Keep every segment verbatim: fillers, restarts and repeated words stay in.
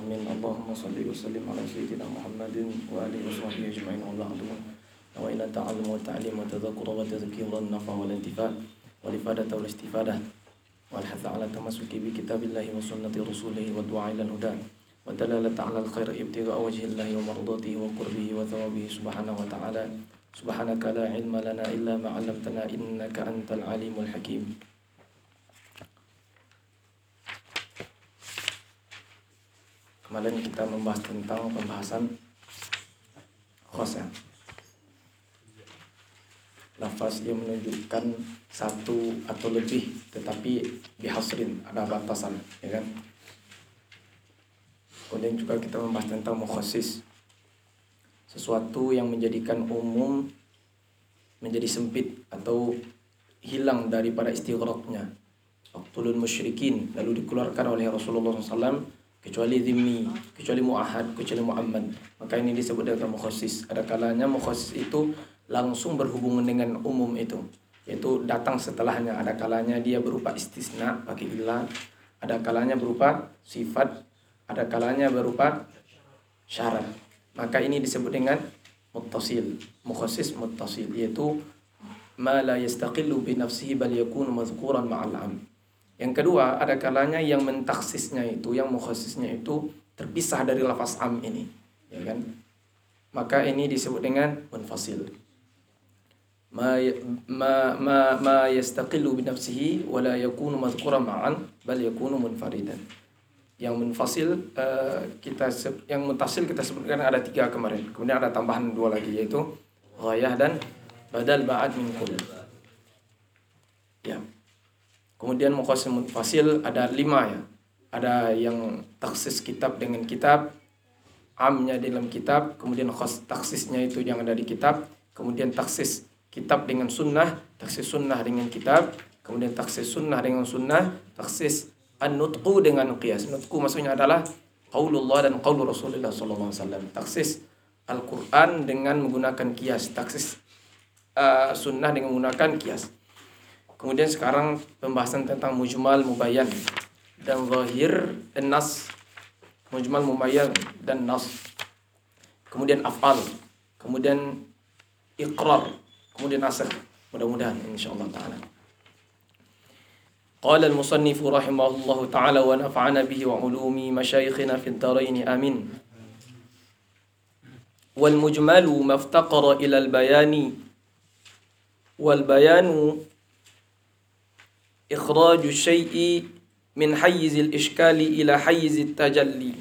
Amin. Allahumma salli wa sallim ala sayyidina Muhammadin wa alihi wa sahbihi ajma'in. Wallahu wa ila ta'allum wa ta'lim wa tadhakkur wa tadhkir wa nafa wa intifa wa ifadata wa istifadah wal hath ala tamassuki bi kitabillahi wa sunnati rasulih wa du'a ila al-huda wa dalalata ala al-khair ibtigha wajhillahi wa mardatihi wa qurbihi wa thawabihi subhanahu wa ta'ala. Subhanaka la ilma lana illa ma 'allamtana innaka antal alimul hakim. Kemarin kita membahas tentang pembahasan khos ya. Lafaz yang menunjukkan satu atau lebih, tetapi bihasrin, ada batasan, ya kan? Kemudian juga kita membahas tentang mukhassis, sesuatu yang menjadikan umum menjadi sempit atau hilang daripada istighraqnya. Waqtulul musyrikin, lalu dikeluarkan oleh Rasulullah shallallahu alaihi wasallam kecuali dhimmi, kecuali mu'ahad, kecuali mu'ammad. Maka ini disebut dengan mukhassis. Ada kalanya mukhassis itu langsung berhubungan dengan umum itu, yaitu datang setelahnya. Ada kalanya dia berupa istisna pakai ilah, ada kalanya berupa sifat, ada kalanya berupa syarat. Maka ini disebut dengan muttasil, mukhassis muttasil, yaitu ma la yastaqillu bi nafsihi bal yakunu madhkuran ma'al 'am. Yang kedua, ada kalanya yang mentaksisnya itu, yang mukhassisnya itu terpisah dari lafaz am ini, ya kan? Maka ini disebut dengan munfasil. Ma ma ma, ma yastaqillu bi nafsihi wa la yakunu madhkuran ma'an bal yakunu munfaridan. Yang munfasil uh, kita yang muntasil kita sebutkan ada tiga kemarin. Kemudian ada tambahan dua lagi, yaitu ghayah dan badal ba'ad min kull. Ya. Kemudian mukhassis munfasil ada lima ya. Ada yang taksis kitab dengan kitab, amnya dalam kitab, kemudian khas taksisnya itu yang ada di kitab, kemudian taksis kitab dengan sunnah, taksis sunnah dengan kitab, kemudian taksis sunnah dengan sunnah, taksis an-nutqu dengan qiyas. Nutqu maksudnya adalah qaulullah dan qaul Rasulullah sallallahu alaihi wasallam. Taksis Al-Qur'an dengan menggunakan qiyas, taksis uh, sunnah dengan menggunakan qiyas. Kemudian sekarang pembahasan tentang mujmal, mubayyan dan zahir dan nas. Mujmal, mubayyan dan nas. Kemudian af'al, kemudian iqrar, kemudian nasakh. Mudah-mudahan insyaallah taala. Qala al-musannif rahimahullahu taala wa nafa'ana bihi wa ulumi masyayikhina fid dharain amin. Wal mujmalu maftaqara ila al-bayani wal bayanu ikhraju syai'i min hayyizil ishkali ila hayyizit tajalli.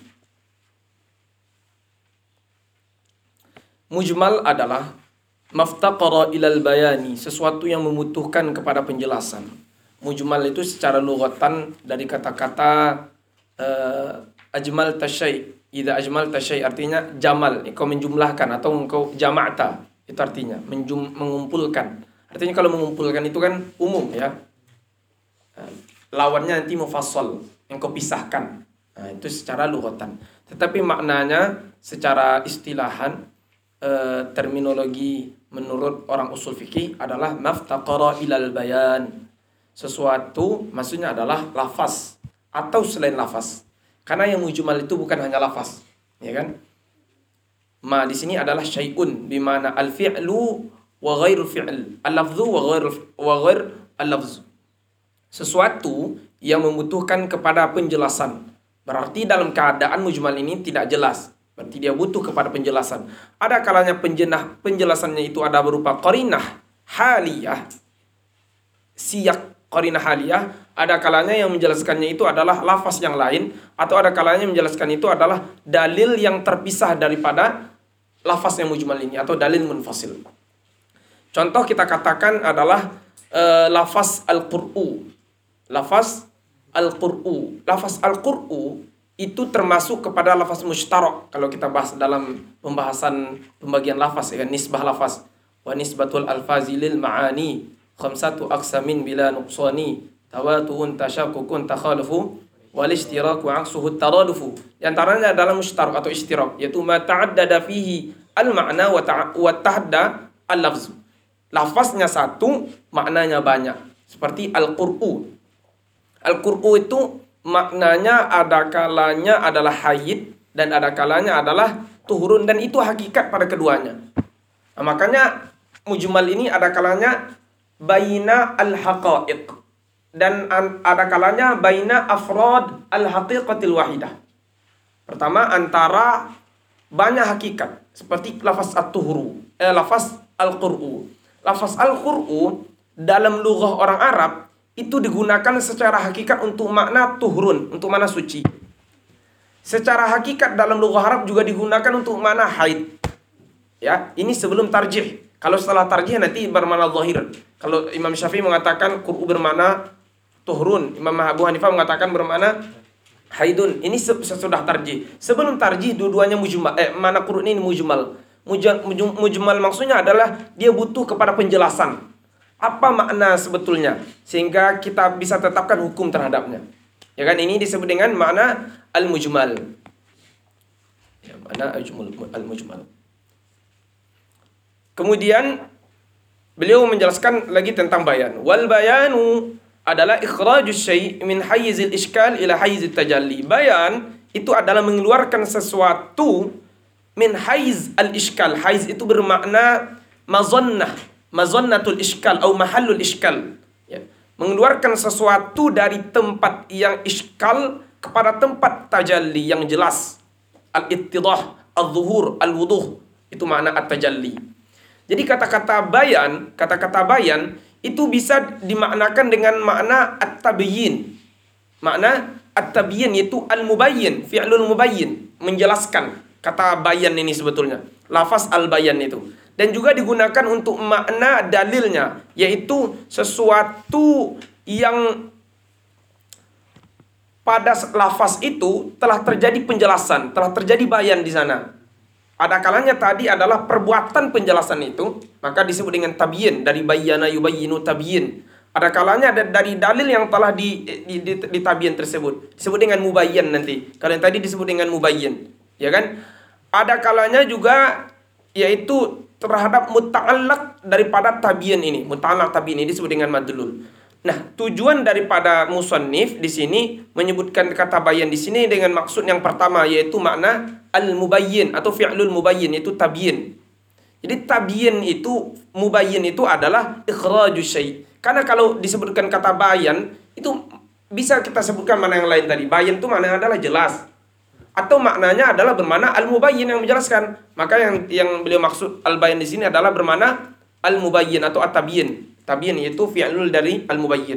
Mujmal adalah maftaqara ilal bayani, sesuatu yang membutuhkan kepada penjelasan. Mujmal itu secara lughatan dari kata-kata uh, ajmal tasyai'. Idza ajmal tasyai' artinya jamal, engkau menjumlahkan atau engkau jama'ta. Itu artinya menjum, mengumpulkan. Artinya kalau mengumpulkan itu kan umum ya. Lawannya nanti mufassal, yang kau pisahkan. Nah, itu secara lughatan. Tetapi maknanya secara istilahan, e, terminologi menurut orang usul fikih adalah maftaqara ilal bayan. Sesuatu maksudnya adalah lafaz atau selain lafaz. Karena yang mujmal itu bukan hanya lafaz, ya kan? Ma di sini adalah syai'un bimana al-fi'lu wa ghairul fi'l, al-lafzu wa ghair wa ghair al-lafz. Sesuatu yang membutuhkan kepada penjelasan. Berarti dalam keadaan mujmal ini tidak jelas. Berarti dia butuh kepada penjelasan. Ada kalanya penjenah, penjelasannya itu ada berupa qarinah haliyah. Siyak qarinah haliyah. Ada kalanya yang menjelaskannya itu adalah lafaz yang lain. Atau ada kalanya menjelaskan itu adalah dalil yang terpisah daripada lafaz yang mujmal ini. Atau dalil munfasil. Contoh kita katakan adalah uh, lafaz al-Qur'u. Lafaz al-Qur'u. Lafaz al-Qur'u itu termasuk kepada lafaz mushtarak. Kalau kita bahas dalam pembahasan pembagian lafaz, ya, nisbah lafaz. Wa nisbatul alfazi lil ma'ani khamsatu aqsamin bila nuqsani tawatu'un tashakkukun takhalufu wal ishtiraku aksuhu taradufu. Di antaranya adalah mushtarak atau ishtirak, yaitu ma ta'addada fihi al-ma'na wa ta'adda al-lafz. Lafaznya satu, maknanya banyak. Seperti al-Qur'u. Al-Qur'u itu maknanya ada kalanya adalah haid dan ada kalanya adalah tuhurun, dan itu hakikat pada keduanya. Nah, makanya mujmal ini ada kalanya baina al-haqa'iq dan ada kalanya baina afrad al-haqiqatil wahidah. Pertama, antara banyak hakikat seperti lafaz at-tuhuru, eh, lafaz al-qur'u. Lafaz al-qur'u dalam lughah orang Arab itu digunakan secara hakikat untuk makna tuhurun, untuk makna suci. Secara hakikat dalam lughah Arab juga digunakan untuk makna haid. Ya, ini sebelum tarjih. Kalau setelah tarjih nanti bermakna zahir. Kalau Imam Syafi'i mengatakan qur'u bermakna tuhurun, Imam Abu Hanifah mengatakan bermakna haidun. Ini sesudah tarjih. Sebelum tarjih dua-duanya mujmal. Eh, mana qur'u ini mujmal. Mujmal, mujmal maksudnya adalah dia butuh kepada penjelasan. Apa makna sebetulnya sehingga kita bisa tetapkan hukum terhadapnya. Ya kan, ini disebut dengan makna al-mujmal. Ya, makna al-mujmal. Kemudian beliau menjelaskan lagi tentang bayan. Wal bayanu adalah ikhrajus syai' min hayyizil iskal ila hayyizit tajalli. Bayan itu adalah mengeluarkan sesuatu min hayyiz al-iskal. Hayyiz itu bermakna mazannah, mazannatul iskal atau mahallul iskal. Ya. Mengeluarkan sesuatu dari tempat yang iskal kepada tempat tajalli yang jelas. Al-ittidah, al-zuhur, al-wuduh. Itu makna at-tajalli. Jadi kata-kata bayan, kata-kata bayan itu bisa dimaknakan dengan makna at-tabyin. Makna at-tabyin yaitu al-mubayyin, fi'lul mubayyin, menjelaskan. Kata bayan ini sebetulnya. Lafaz al-bayan itu. Dan juga digunakan untuk makna dalilnya, yaitu sesuatu yang pada lafaz itu telah terjadi penjelasan, telah terjadi bayan di sana. Ada kalanya tadi adalah perbuatan penjelasan itu, maka disebut dengan tabyin, dari bayyana yubayyinu tabyin. Ada kalanya ada dari dalil yang telah di, di, di, di tabyin tersebut, disebut dengan mubayyan nanti. Kalau yang tadi disebut dengan mubayyin, ya kan? Ada kalanya juga yaitu terhadap muta'allaq daripada tabyin ini. Muta'allaq tabyin ini disebut dengan madlul. Nah, tujuan daripada musannif di sini menyebutkan kata bayan di sini dengan maksud yang pertama, yaitu makna al-mubayyin atau fi'lul mubayyin, yaitu tabyin. Jadi tabyin itu, mubayyin itu adalah ikhrajus syai'. Karena kalau disebutkan kata bayan itu bisa kita sebutkan mana yang lain tadi. Bayan itu maknanya adalah jelas. Atau maknanya adalah bermakna al-mubayyin yang menjelaskan. Maka yang yang beliau maksud al-bayan di sini adalah bermakna al-mubayyin atau at-tabyin. Tabyin yaitu fi'lul dari al-mubayyin.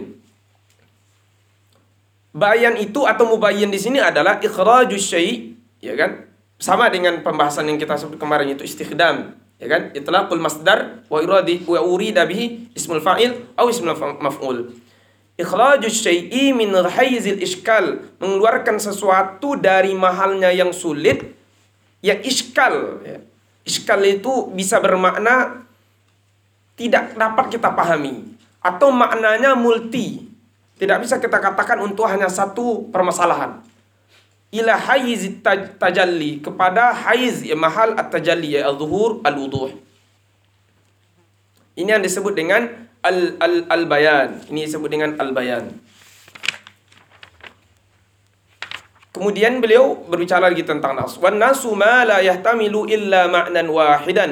Bayan itu atau mubayyin di sini adalah ikhrajus syai', ya kan? Sama dengan pembahasan yang kita sebut kemarin, itu istikhdam, ya kan? Itlaqul masdar wa iradi wa urida bihi ismul fa'il atau ismul maf'ul. Ikhrajus syai'i min hayyizil iskal, mengeluarkan sesuatu dari mahalnya yang sulit, yang iskal. Ya. Iskal itu bisa bermakna tidak dapat kita pahami, atau maknanya multi, tidak bisa kita katakan untuk hanya satu permasalahan. Ila hayyizit tajalli, kepada hayyiz ya mahal at-tajalli ya al-zuhur al-wuduh. Ini yang disebut dengan al al al-bayan. Ini disebut dengan al-bayan. Kemudian beliau berbicara lagi tentang nas. Wan nasu ma la yahtamilu illa ma'nan wahidan.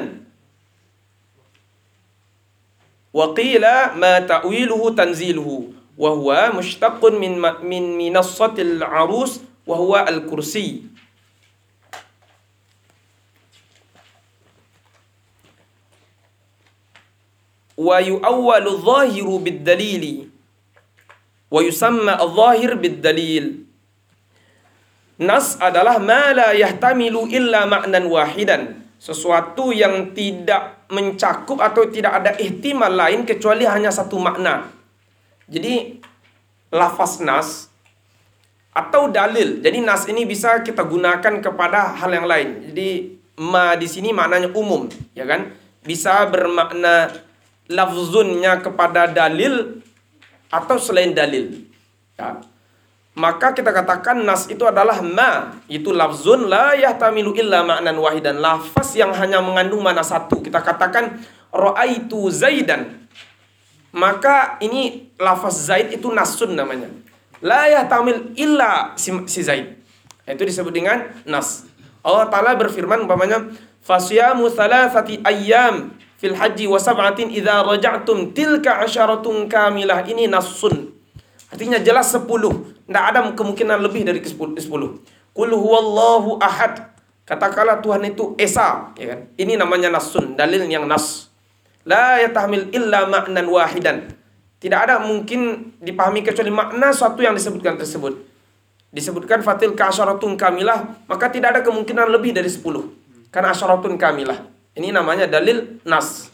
Wa qila ma ta'wiluhu tanziluhu wa huwa mushtaqun min min minassatil arus wa huwa al-kursi. Wa yu'awwalu adh-dhahiru bid-dalili wa yusamma adh-dhahir bid-dalil. Nas adalah ma la yahtamilu illa ma'nan wahidan, sesuatu yang tidak mencakup atau tidak ada ihtimal lain kecuali hanya satu makna. Jadi lafaz nas atau dalil. Jadi nas ini bisa kita gunakan kepada hal yang lain. Jadi ma di sini maknanya umum, ya kan? Bisa bermakna lafzunnya kepada dalil atau selain dalil. Ya. Maka kita katakan nas itu adalah ma, itu lafzun la yahtamilu illa ma'nan wahidan, lafaz yang hanya mengandung makna satu. Kita katakan ra'aitu zaidan, maka ini lafaz zaid itu nasun namanya. la yahtamil illa si, si Zaid. Itu disebut dengan nas. Allah Ta'ala berfirman umpamanya fasyamu thalathati ayyam fil haji wa sab'atin idza raja'tum tilka asyaratun kamilah. Ini nasun. Artinya jelas sepuluh. Tidak ada kemungkinan lebih dari sepuluh. Qul huwallahu ahad. Katakanlah Tuhan itu esa, ya kan? Ini namanya nasun, dalil yang nas. La yatahmil illa ma'nan wahidan. Tidak ada mungkin dipahami kecuali makna suatu yang disebutkan tersebut. Disebutkan fatil ka asyaratun kamilah, maka tidak ada kemungkinan lebih dari sepuluh. Karena asyaratun kamilah. Ini namanya dalil nas.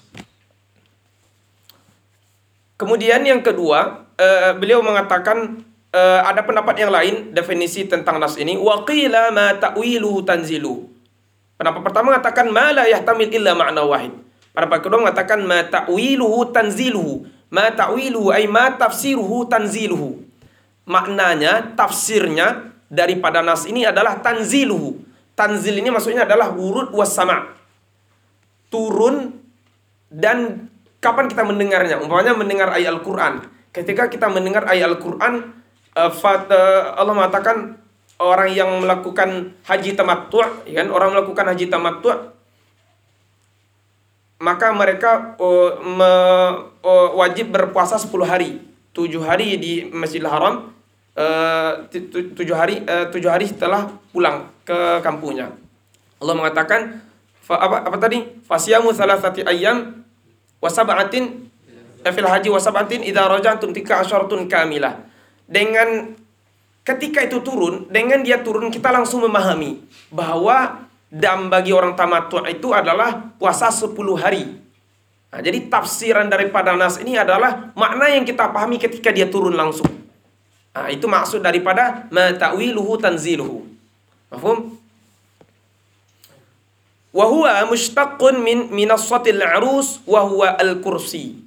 Kemudian yang kedua, uh, beliau mengatakan uh, ada pendapat yang lain definisi tentang nas ini. Wa qila ma ta'wiluhu tanzilu. Pendapat pertama mengatakan ma la yahtamil illa ma'na wahid. Pendapat kedua mengatakan ma ta'wiluhu tanziluhu. Ma ta'wiluhu ay ma tafsiruhu tanziluhu. Maknanya, tafsirnya daripada nas ini adalah tanziluhu. Tanzil ini maksudnya adalah wurud was sama'. Turun dan kapan kita mendengarnya? Umpamanya mendengar ayat Al-Quran. Ketika kita mendengar ayat Al-Quran, uh, uh, Allah mengatakan orang yang melakukan haji tamattu', ya kan? Orang melakukan haji tamattu', maka mereka uh, me, uh, wajib berpuasa sepuluh hari. tujuh hari di Masjidil Haram, uh, tujuh hari uh, tujuh hari setelah pulang ke kampungnya. Allah mengatakan fa, apa apa tadi? Fasyamu thalathati ayyam wa sab'atin fil haji wa sab'atin idza raja'tum tilka asyaratun kamilah. Dengan ketika itu turun, dengan dia turun kita langsung memahami bahwa dam bagi orang tamattu' itu adalah puasa sepuluh hari. Nah, jadi tafsiran daripada nas ini adalah makna yang kita pahami ketika dia turun langsung. Nah, itu maksud daripada ma ta'wiluhu tanziluhu. Mafhum? Wa huwa mushtaqqun min minassatil arus wa huwa al-kursi.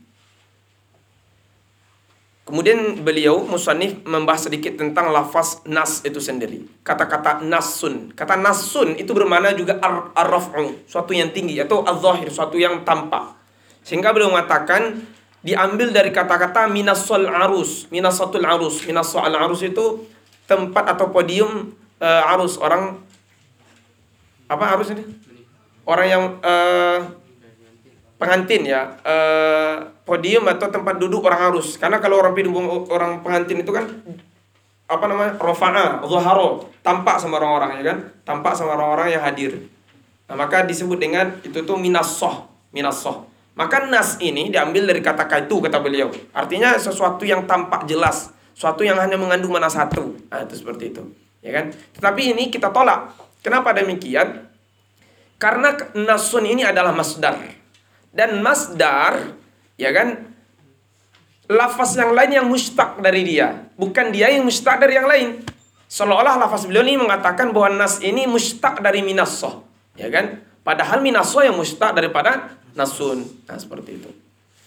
Kemudian beliau musannif membahas sedikit tentang lafaz nas itu sendiri. Kata-kata nasun. Kata nasun itu bermakna juga ar-raf'u, suatu yang tinggi, atau az-zahir, suatu yang tampak. Sehingga beliau mengatakan diambil dari kata-kata minasul arus. Minasatul arus. Minasul arus itu tempat atau podium uh, arus. Orang apa arus ini? Orang yang uh, pengantin ya, uh, podium atau tempat duduk orang arus. Karena kalau orang pidum, orang pengantin itu kan apa namanya, rofa'a, zuharo, tampak sama orang-orang, ya kan, tampak sama orang-orang yang hadir. Nah, maka disebut dengan itu tuh minassoh, minassoh. Maka nas ini diambil dari kata kaitu, kata beliau. Artinya sesuatu yang tampak jelas, sesuatu yang hanya mengandung mana satu. Nah, itu seperti itu, ya kan. Tetapi ini kita tolak. Kenapa demikian? Karena nasun ini adalah masdar. Dan masdar, ya kan, lafaz yang lain yang mustaq dari dia. Bukan dia yang mustaq dari yang lain. Seolah-olah lafaz beliau ini mengatakan bahwa nas ini mustaq dari minassoh, ya kan. Padahal minassoh yang mustaq daripada nasun. Nah, seperti itu.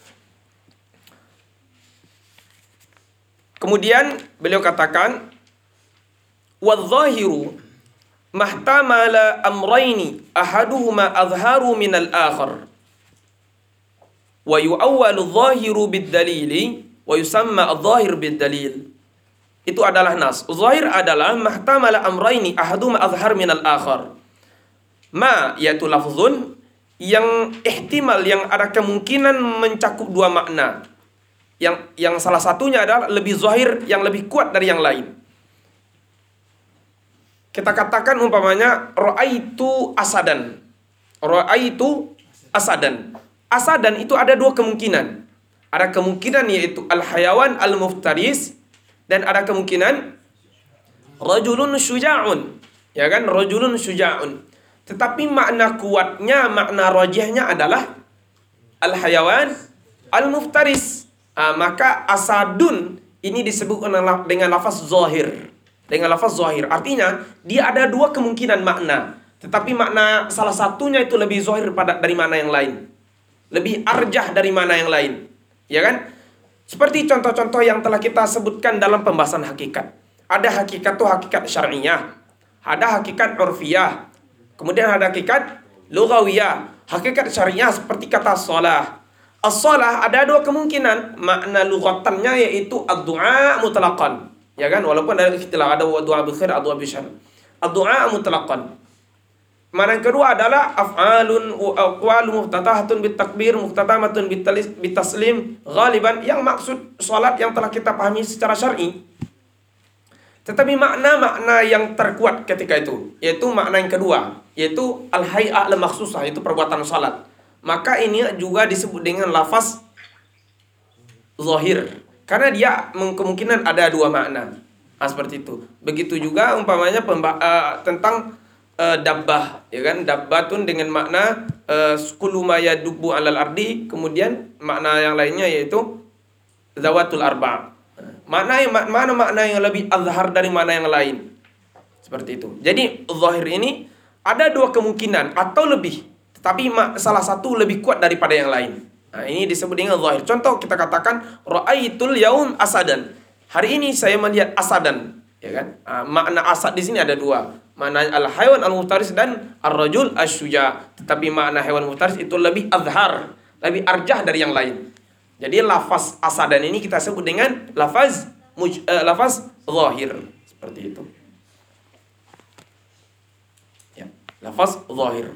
Kemudian beliau katakan wadh-dhahiru mahtamala amrayni ahaduhuma azharu minal akhar wa yu'awwalu adh-dhahiru bid-dalili wa yusamma adh-dhahir bid-dalil. Itu adalah nas. Zahir adalah mahtamala amrayni ahaduhuma azhar minal akhar. Ma yaitu lafzun yang ihtimal, yang ada kemungkinan mencakup dua makna. Yang yang salah satunya adalah lebih zahir, yang lebih kuat dari yang lain. Kita katakan umpamanya ra'aitu asadan. Ra'aitu asadan. Asadan itu ada dua kemungkinan. Ada kemungkinan yaitu al-hayawan al-muftaris, dan ada kemungkinan rajulun syuja'un. Ya kan? Rajulun syuja'un. Tetapi makna kuatnya, makna rajihnya adalah al-hayawan al-muftaris. Ah, maka asadun ini disebut dengan lafaz zahir. Dengan lafaz zahir. Artinya, dia ada dua kemungkinan makna. Tetapi makna salah satunya itu lebih zahir pada dari mana yang lain. Lebih arjah dari mana yang lain. Ya kan? Seperti contoh-contoh yang telah kita sebutkan dalam pembahasan hakikat. Ada hakikat itu hakikat syar'iyah. Ada hakikat urfiyah. Kemudian ada hakikat lughawiyah. Hakikat syar'iyah seperti kata shalah. As-shalah ada dua kemungkinan. Makna lughatannya yaitu ad-du'a mutlaqan. Ya kan? Walaupun ada ikhtilaf, ada doa bil khair, doa bil syarr. Ad-du'a mutlaqan. Mana yang kedua adalah af'alun wa aqwalun muftatahatun bit takbir, muftatamatun bit taslim, ghaliban, yang maksud salat yang telah kita pahami secara syar'i. Tetapi makna-makna yang terkuat ketika itu, yaitu makna yang kedua, yaitu al-hay'ah al-makhsusah, itu perbuatan salat. Maka ini juga disebut dengan lafaz zahir, karena dia kemungkinan ada dua makna. Nah, seperti itu. Begitu juga umpamanya pemba- uh, tentang uh, dabbah, ya kan? Dabbatun dengan makna uh, kullu ma yadubbu 'alal ardi, kemudian makna yang lainnya yaitu zawatul arba'. Makna yang mana makna yang lebih azhar dari mana yang lain. Seperti itu. Jadi zahir ini ada dua kemungkinan atau lebih, tetapi salah satu lebih kuat daripada yang lain. Nah, ini disebut dengan zahir. Contoh kita katakan ra'aitul yaum asadan. Hari ini saya melihat asadan, ya kan? Nah, makna asad di sini ada dua. Makna al-hayawan al-muftaris dan ar-rajul asy-syuja. Tetapi makna hewan muftaris itu lebih azhar, lebih arjah dari yang lain. Jadi lafaz asadan ini kita sebut dengan lafaz muj, uh, lafaz zahir. Seperti itu. Ya, lafaz zahir.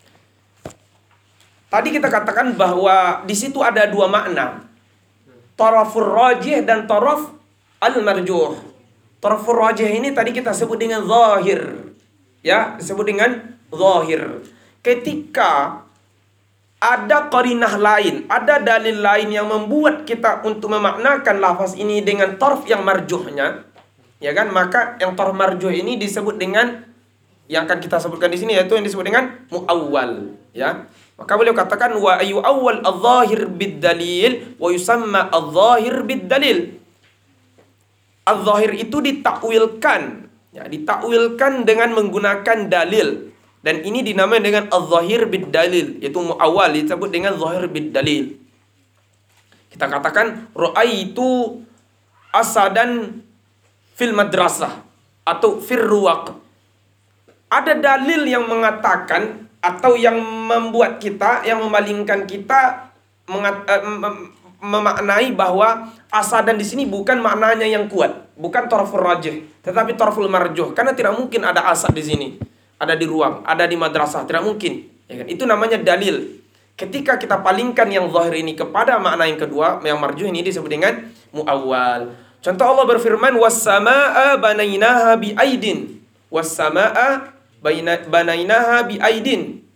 Tadi kita katakan bahwa di situ ada dua makna. Tarafur rajih dan taraf al-marjuh. Tarafur rajih ini tadi kita sebut dengan zahir. Ya, disebut dengan zahir. Ketika ada qarinah lain, ada dalil lain yang membuat kita untuk memaknakan lafaz ini dengan taraf yang marjuhnya, ya kan? Maka yang taraf marjuh ini disebut dengan, yang akan kita sebutkan di sini, yaitu yang disebut dengan muawwal, ya. Maka beliau katakan wa ayu awwal adh-dhahir bid-dalil wa yusamma adh-dhahir bid-dalil. Adh-dhahir itu ditakwilkan, ya, ditakwilkan dengan menggunakan dalil. Dan ini dinamai dengan adh-dhahir bid-dalil, yaitu muawwal disebut dengan zahir bid-dalil. Kita katakan ra'aitu asadan fil madrasah atau fir ruwaq. Ada dalil yang mengatakan atau yang membuat kita, yang memalingkan kita mengat, uh, mem memaknai bahwa asadan di sini bukan maknanya yang kuat, bukan taraful rajih, tetapi taraful marjuh. Karena tidak mungkin ada asad di sini, ada di ruang, ada di madrasah, tidak mungkin. Ya kan? Itu namanya dalil. Ketika kita palingkan yang zahir ini kepada makna yang kedua, yang marjuh, ini disebut dengan muawwal. Contoh Allah berfirman, was-samaa'a banainaha bi'aidin. Was-samaa'a banainaha bi'aidin.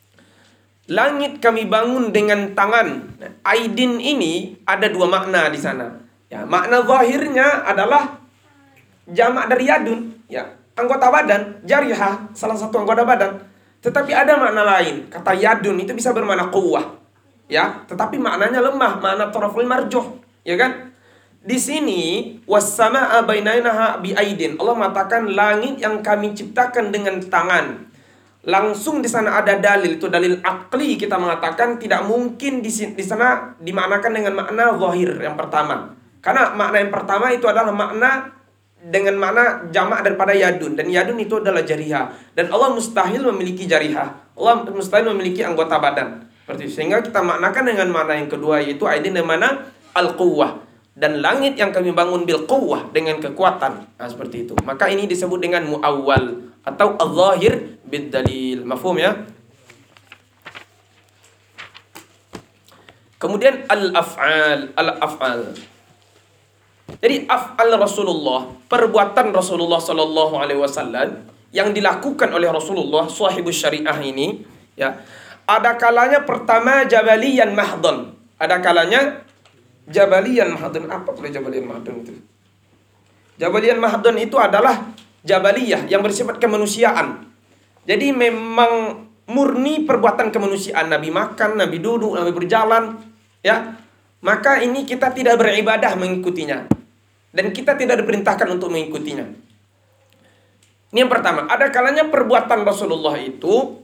Langit kami bangun dengan tangan. Nah, aidin ini ada dua makna di sana. Ya, makna zahirnya adalah jamak dari yadun, ya, anggota badan, jarihah, salah satu anggota badan. Tetapi ada makna lain. Kata yadun itu bisa bermakna quwwah, ya, tetapi maknanya lemah, makna taraful marjuh, ya kan? Di sini was-samaa'a bainainaha bi'aidin. Allah mengatakan langit yang kami ciptakan dengan tangan. Langsung di sana ada dalil, itu dalil akli, kita mengatakan tidak mungkin di di sana dimaknakan dengan makna zahir yang pertama. Karena makna yang pertama itu adalah makna dengan makna jamak daripada yadun, dan yadun itu adalah jarihah, dan Allah mustahil memiliki jarihah, Allah mustahil memiliki anggota badan. Seperti itu. Sehingga kita maknakan dengan makna yang kedua, yaitu aidin dengan mana al-quwwah, dan langit yang kami bangun bil quwwah, dengan kekuatan. Nah, seperti itu. Maka ini disebut dengan muawwal atau al-zahir bid dalil. Mafhum ya? Kemudian al-af'al, al-af'al. Jadi af'al Rasulullah, perbuatan Rasulullah sallallahu alaihi wasallam yang dilakukan oleh Rasulullah sahibus syariah ini, ya. Ada kalanya pertama jabaliyan mahdhan. Ada kalanya jabaliyan mahdhan. Apa itu jabaliyan mahdhan itu? Jabaliyan mahdhan itu adalah jabaliyah yang bersifat kemanusiaan. Jadi memang murni perbuatan kemanusiaan. Nabi makan, Nabi duduk, Nabi berjalan, ya. Maka ini kita tidak beribadah mengikutinya, dan kita tidak diperintahkan untuk mengikutinya. Ini yang pertama. Ada kalanya perbuatan Rasulullah itu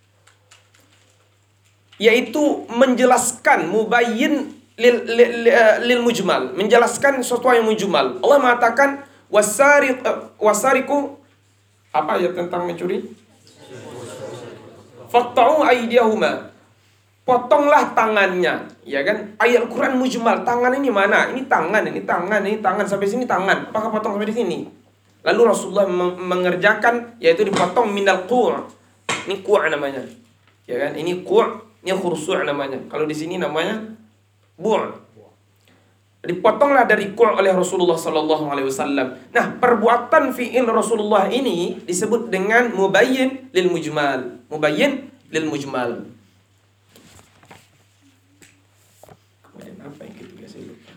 yaitu menjelaskan, mubayyin lil, lil, lil mujmal, menjelaskan sesuatu yang mujmal. Allah mengatakan wasariq wasariqu, apa ya tentang mencuri? Faqta'u aydiyahuma. potonglah tangannya, ya kan? Ayat Al-Quran mujmal, tangan ini mana? Ini tangan, ini tangan, ini tangan, sampai sini tangan. Apakah potong sampai di sini? Lalu Rasulullah mengerjakan, yaitu dipotong minal qu'. Ini qu' namanya, ya kan? Ini qu', ini khursu' namanya. Kalau di sini namanya bu'. Dipotonglah dari qu' oleh Rasulullah Sallallahu Alaihi Wasallam. Nah, perbuatan fi'il Rasulullah ini disebut dengan mubayyin lil mujmal. Mubayyin lil mujmal. Apa yang ketiga saya lupa.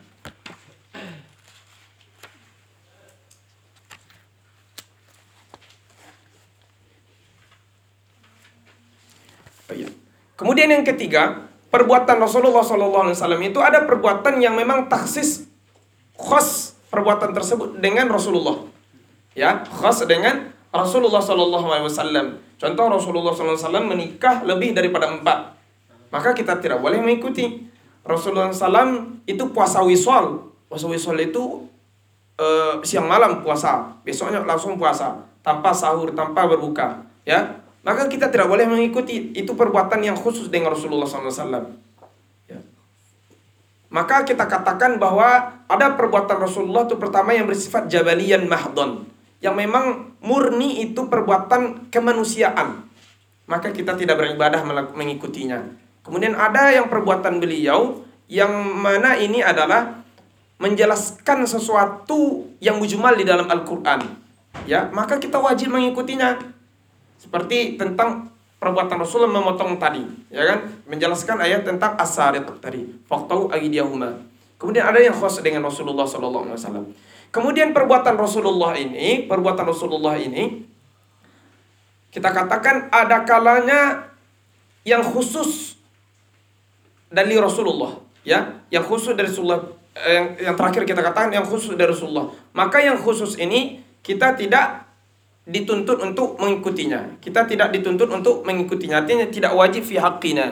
Oh, iya. Kemudian yang ketiga, perbuatan Rasulullah Sallallahu Alaihi Wasallam itu ada perbuatan yang memang taksis khas perbuatan tersebut dengan Rasulullah, ya khas dengan Rasulullah Sallallahu Alaihi Wasallam. Contoh Rasulullah Sallallahu Alaihi Wasallam menikah lebih daripada empat, maka kita tidak boleh mengikuti. Rasulullah Sallallahu Alaihi Wasallam itu puasa wisol. Puasa wisol itu uh, siang malam puasa, besoknya langsung puasa, tanpa sahur, tanpa berbuka, ya. Maka kita tidak boleh mengikuti. Itu perbuatan yang khusus dengan Rasulullah Sallallahu Alaihi Wasallam, ya. Maka kita katakan bahwa ada perbuatan Rasulullah itu pertama yang bersifat jabaliyan mahdon, yang memang murni itu perbuatan kemanusiaan, maka kita tidak beribadah mengikutinya. Kemudian ada yang perbuatan beliau yang mana ini adalah menjelaskan sesuatu yang mujmal di dalam Al-Quran, ya, maka kita wajib mengikutinya. Seperti tentang perbuatan Rasulullah memotong tadi, ya kan, menjelaskan ayat tentang as-sariq tadi, faqta'u aydiyahuma. Kemudian ada yang khas dengan Rasulullah Sallallahu Alaihi Wasallam. Kemudian perbuatan Rasulullah ini, perbuatan Rasulullah ini kita katakan ada kalanya yang khusus dari Rasulullah, ya, yang khusus dari Rasulullah, yang, yang terakhir kita katakan yang khusus dari Rasulullah. Maka yang khusus ini kita tidak dituntut untuk mengikutinya. Kita tidak dituntut untuk mengikutinya. Artinya tidak wajib fi haqqina.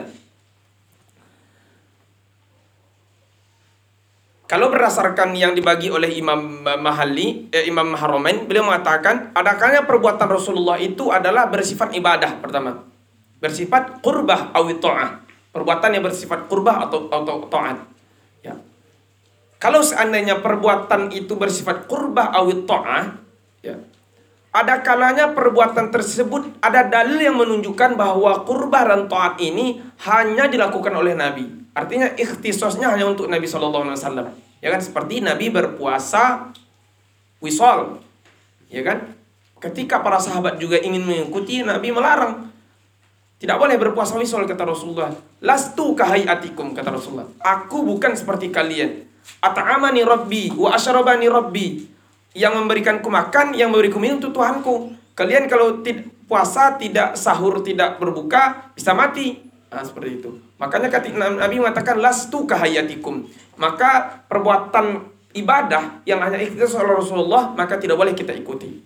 Kalau berdasarkan yang dibagi oleh Imam Mahalli, eh, Imam Haramain, beliau mengatakan ada kalanya perbuatan Rasulullah itu adalah bersifat ibadah pertama, bersifat qurbah aw ta'ah. Perbuatan yang bersifat qurbah atau atau taat, ya. Kalau seandainya perbuatan itu bersifat qurbah aw ta'ah, ya, ada kalanya perbuatan tersebut ada dalil yang menunjukkan bahwa qurbah dan taat ini hanya dilakukan oleh Nabi. Artinya ikhtisasnya hanya untuk Nabi Sallallahu Alaihi Wasallam, ya kan? Seperti Nabi berpuasa wisol, ya kan? Ketika para sahabat juga ingin mengikuti, Nabi melarang. Tidak boleh berpuasa wisol, kata Rasulullah. Lastu kahayatikum, kata Rasulullah. Aku bukan seperti kalian. At'amani Rabbi wa asyrabani Rabbi. Yang memberikanku makan, yang memberiku minum itu Tuhanku. Kalian kalau tidak puasa, tidak sahur, tidak berbuka, bisa mati. Nah, seperti itu. Makanya ketika Nabi mengatakan lastu kahayatikum, maka perbuatan ibadah yang hanya ikhtisas oleh Rasulullah, maka tidak boleh kita ikuti.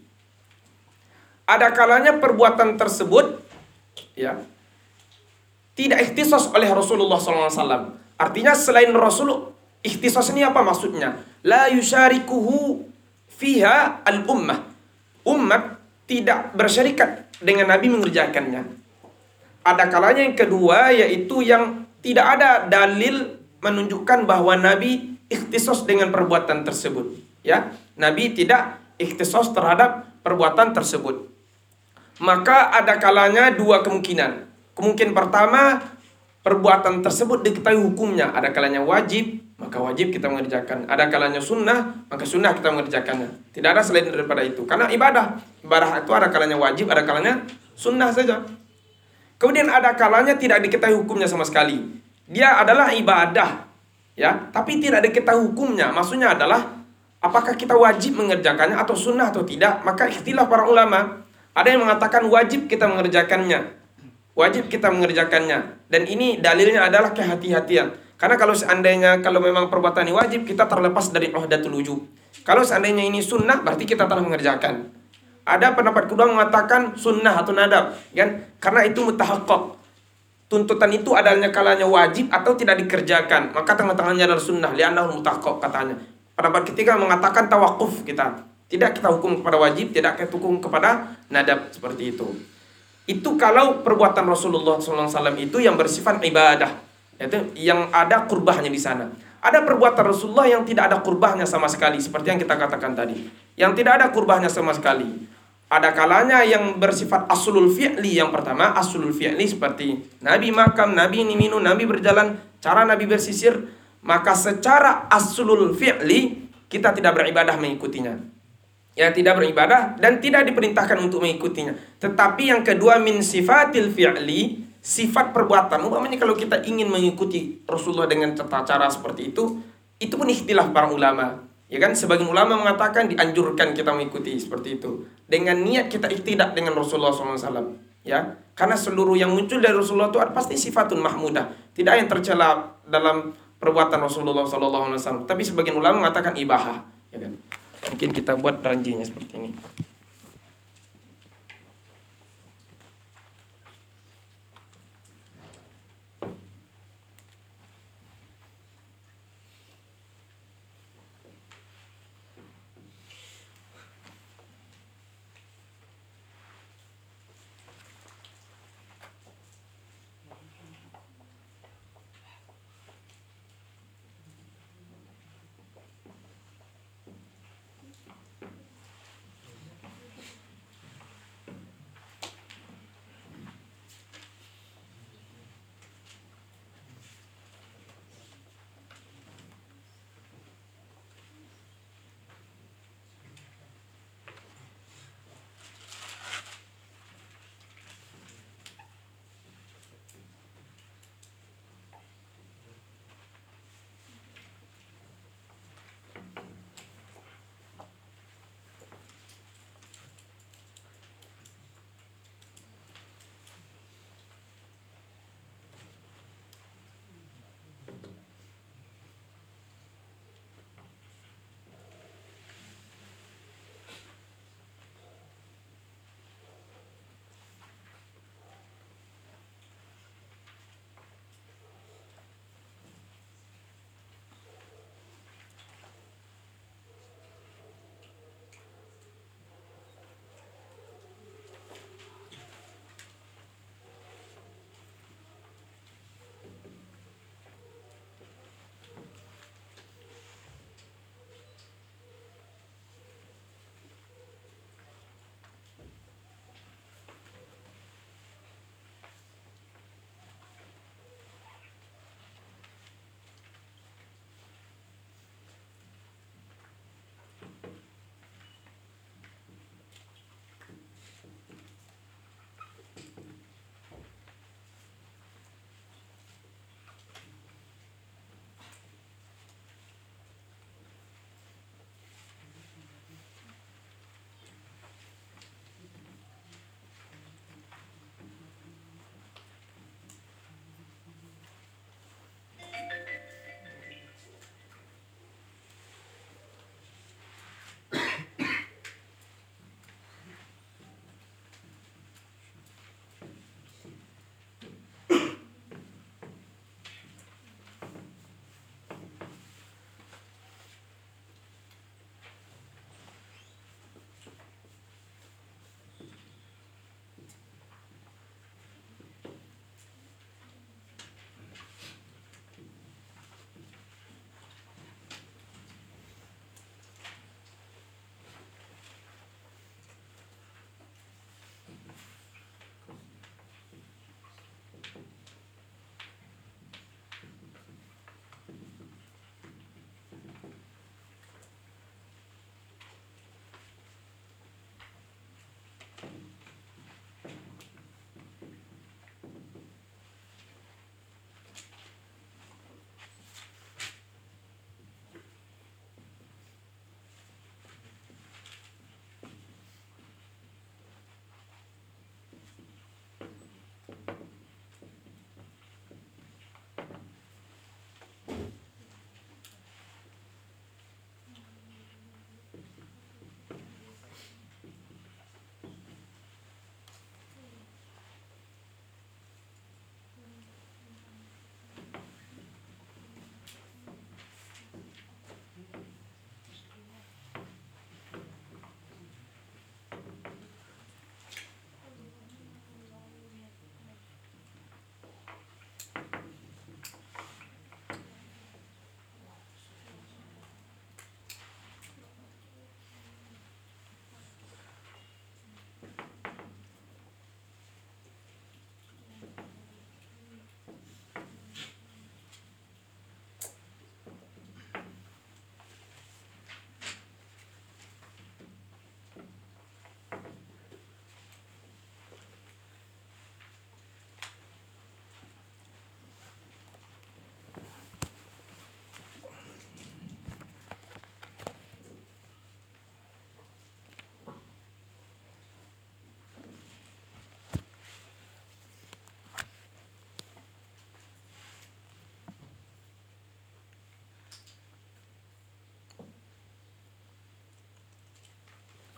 Ada kalanya perbuatan tersebut, ya, tidak ikhtisas oleh Rasulullah shallallahu alaihi wasallam. Artinya selain Rasul, ikhtisas ini apa maksudnya? La yusyarikuhu fiha al-ummah. Umat tidak bersyarikat dengan Nabi mengerjakannya. Ada kalanya yang kedua, yaitu yang tidak ada dalil menunjukkan bahwa Nabi ikhtisas dengan perbuatan tersebut, ya. Nabi tidak ikhtisas terhadap perbuatan tersebut. Maka ada kalanya dua kemungkinan. Kemungkinan pertama, perbuatan tersebut diketahui hukumnya. Ada kalanya wajib, maka wajib kita mengerjakan. Ada kalanya sunnah, maka sunnah kita mengerjakannya. Tidak ada selain daripada itu. Karena ibadah, ibadah itu ada kalanya wajib, ada kalanya sunnah saja. Kemudian ada kalanya tidak diketahui hukumnya sama sekali. Dia adalah ibadah, ya, tapi tidak diketahui hukumnya. Maksudnya adalah apakah kita wajib mengerjakannya atau sunnah atau tidak. Maka ikhtilaf para ulama. Ada yang mengatakan wajib kita mengerjakannya, wajib kita mengerjakannya. Dan ini dalilnya adalah kehati-hatian. Karena kalau seandainya kalau memang perbuatan ini wajib, kita terlepas dari uhdatul wujub. Kalau seandainya ini sunnah, berarti kita telah mengerjakan. Ada pendapat kedua mengatakan sunnah atau nadab, kan? Karena itu mutahaqqaq. Tuntutan itu adanya kalanya wajib atau tidak dikerjakan, maka tengah-tengahnya adalah sunnah, li'annahu mutahaqqaq katanya. Pendapat ketiga mengatakan tawakuf kita. Tidak kita hukum kepada wajib, tidak kita hukum kepada nadab, seperti itu. Itu kalau perbuatan Rasulullah shallallahu alaihi wasallam itu yang bersifat ibadah, itu yang ada kurbahnya di sana. Ada perbuatan Rasulullah yang tidak ada kurbahnya sama sekali, seperti yang kita katakan tadi. Yang tidak ada kurbahnya sama sekali. Ada kalanya yang bersifat aslul fi'li. Yang pertama, aslul fi'li seperti Nabi makam, Nabi ini minum, Nabi berjalan, cara Nabi bersisir. Maka secara aslul fi'li, kita tidak beribadah mengikutinya. Ya, tidak beribadah dan tidak diperintahkan untuk mengikutinya. Tetapi yang kedua, min sifatil fi'li, sifat perbuatan. Umpamanya kalau kita ingin mengikuti Rasulullah dengan tata cara seperti itu, itu pun ikhtilaf para ulama. Ya kan, sebagian ulama mengatakan dianjurkan kita mengikuti seperti itu dengan niat kita iktidak dengan Rasulullah shallallahu alaihi wasallam. Ya, karena seluruh yang muncul dari Rasulullah itu pasti sifatun mahmudah, tidak yang tercela dalam perbuatan Rasulullah shallallahu alaihi wasallam. Tapi sebagian ulama mengatakan ibahah. Ya kan, mungkin kita buat ranjinya seperti ini.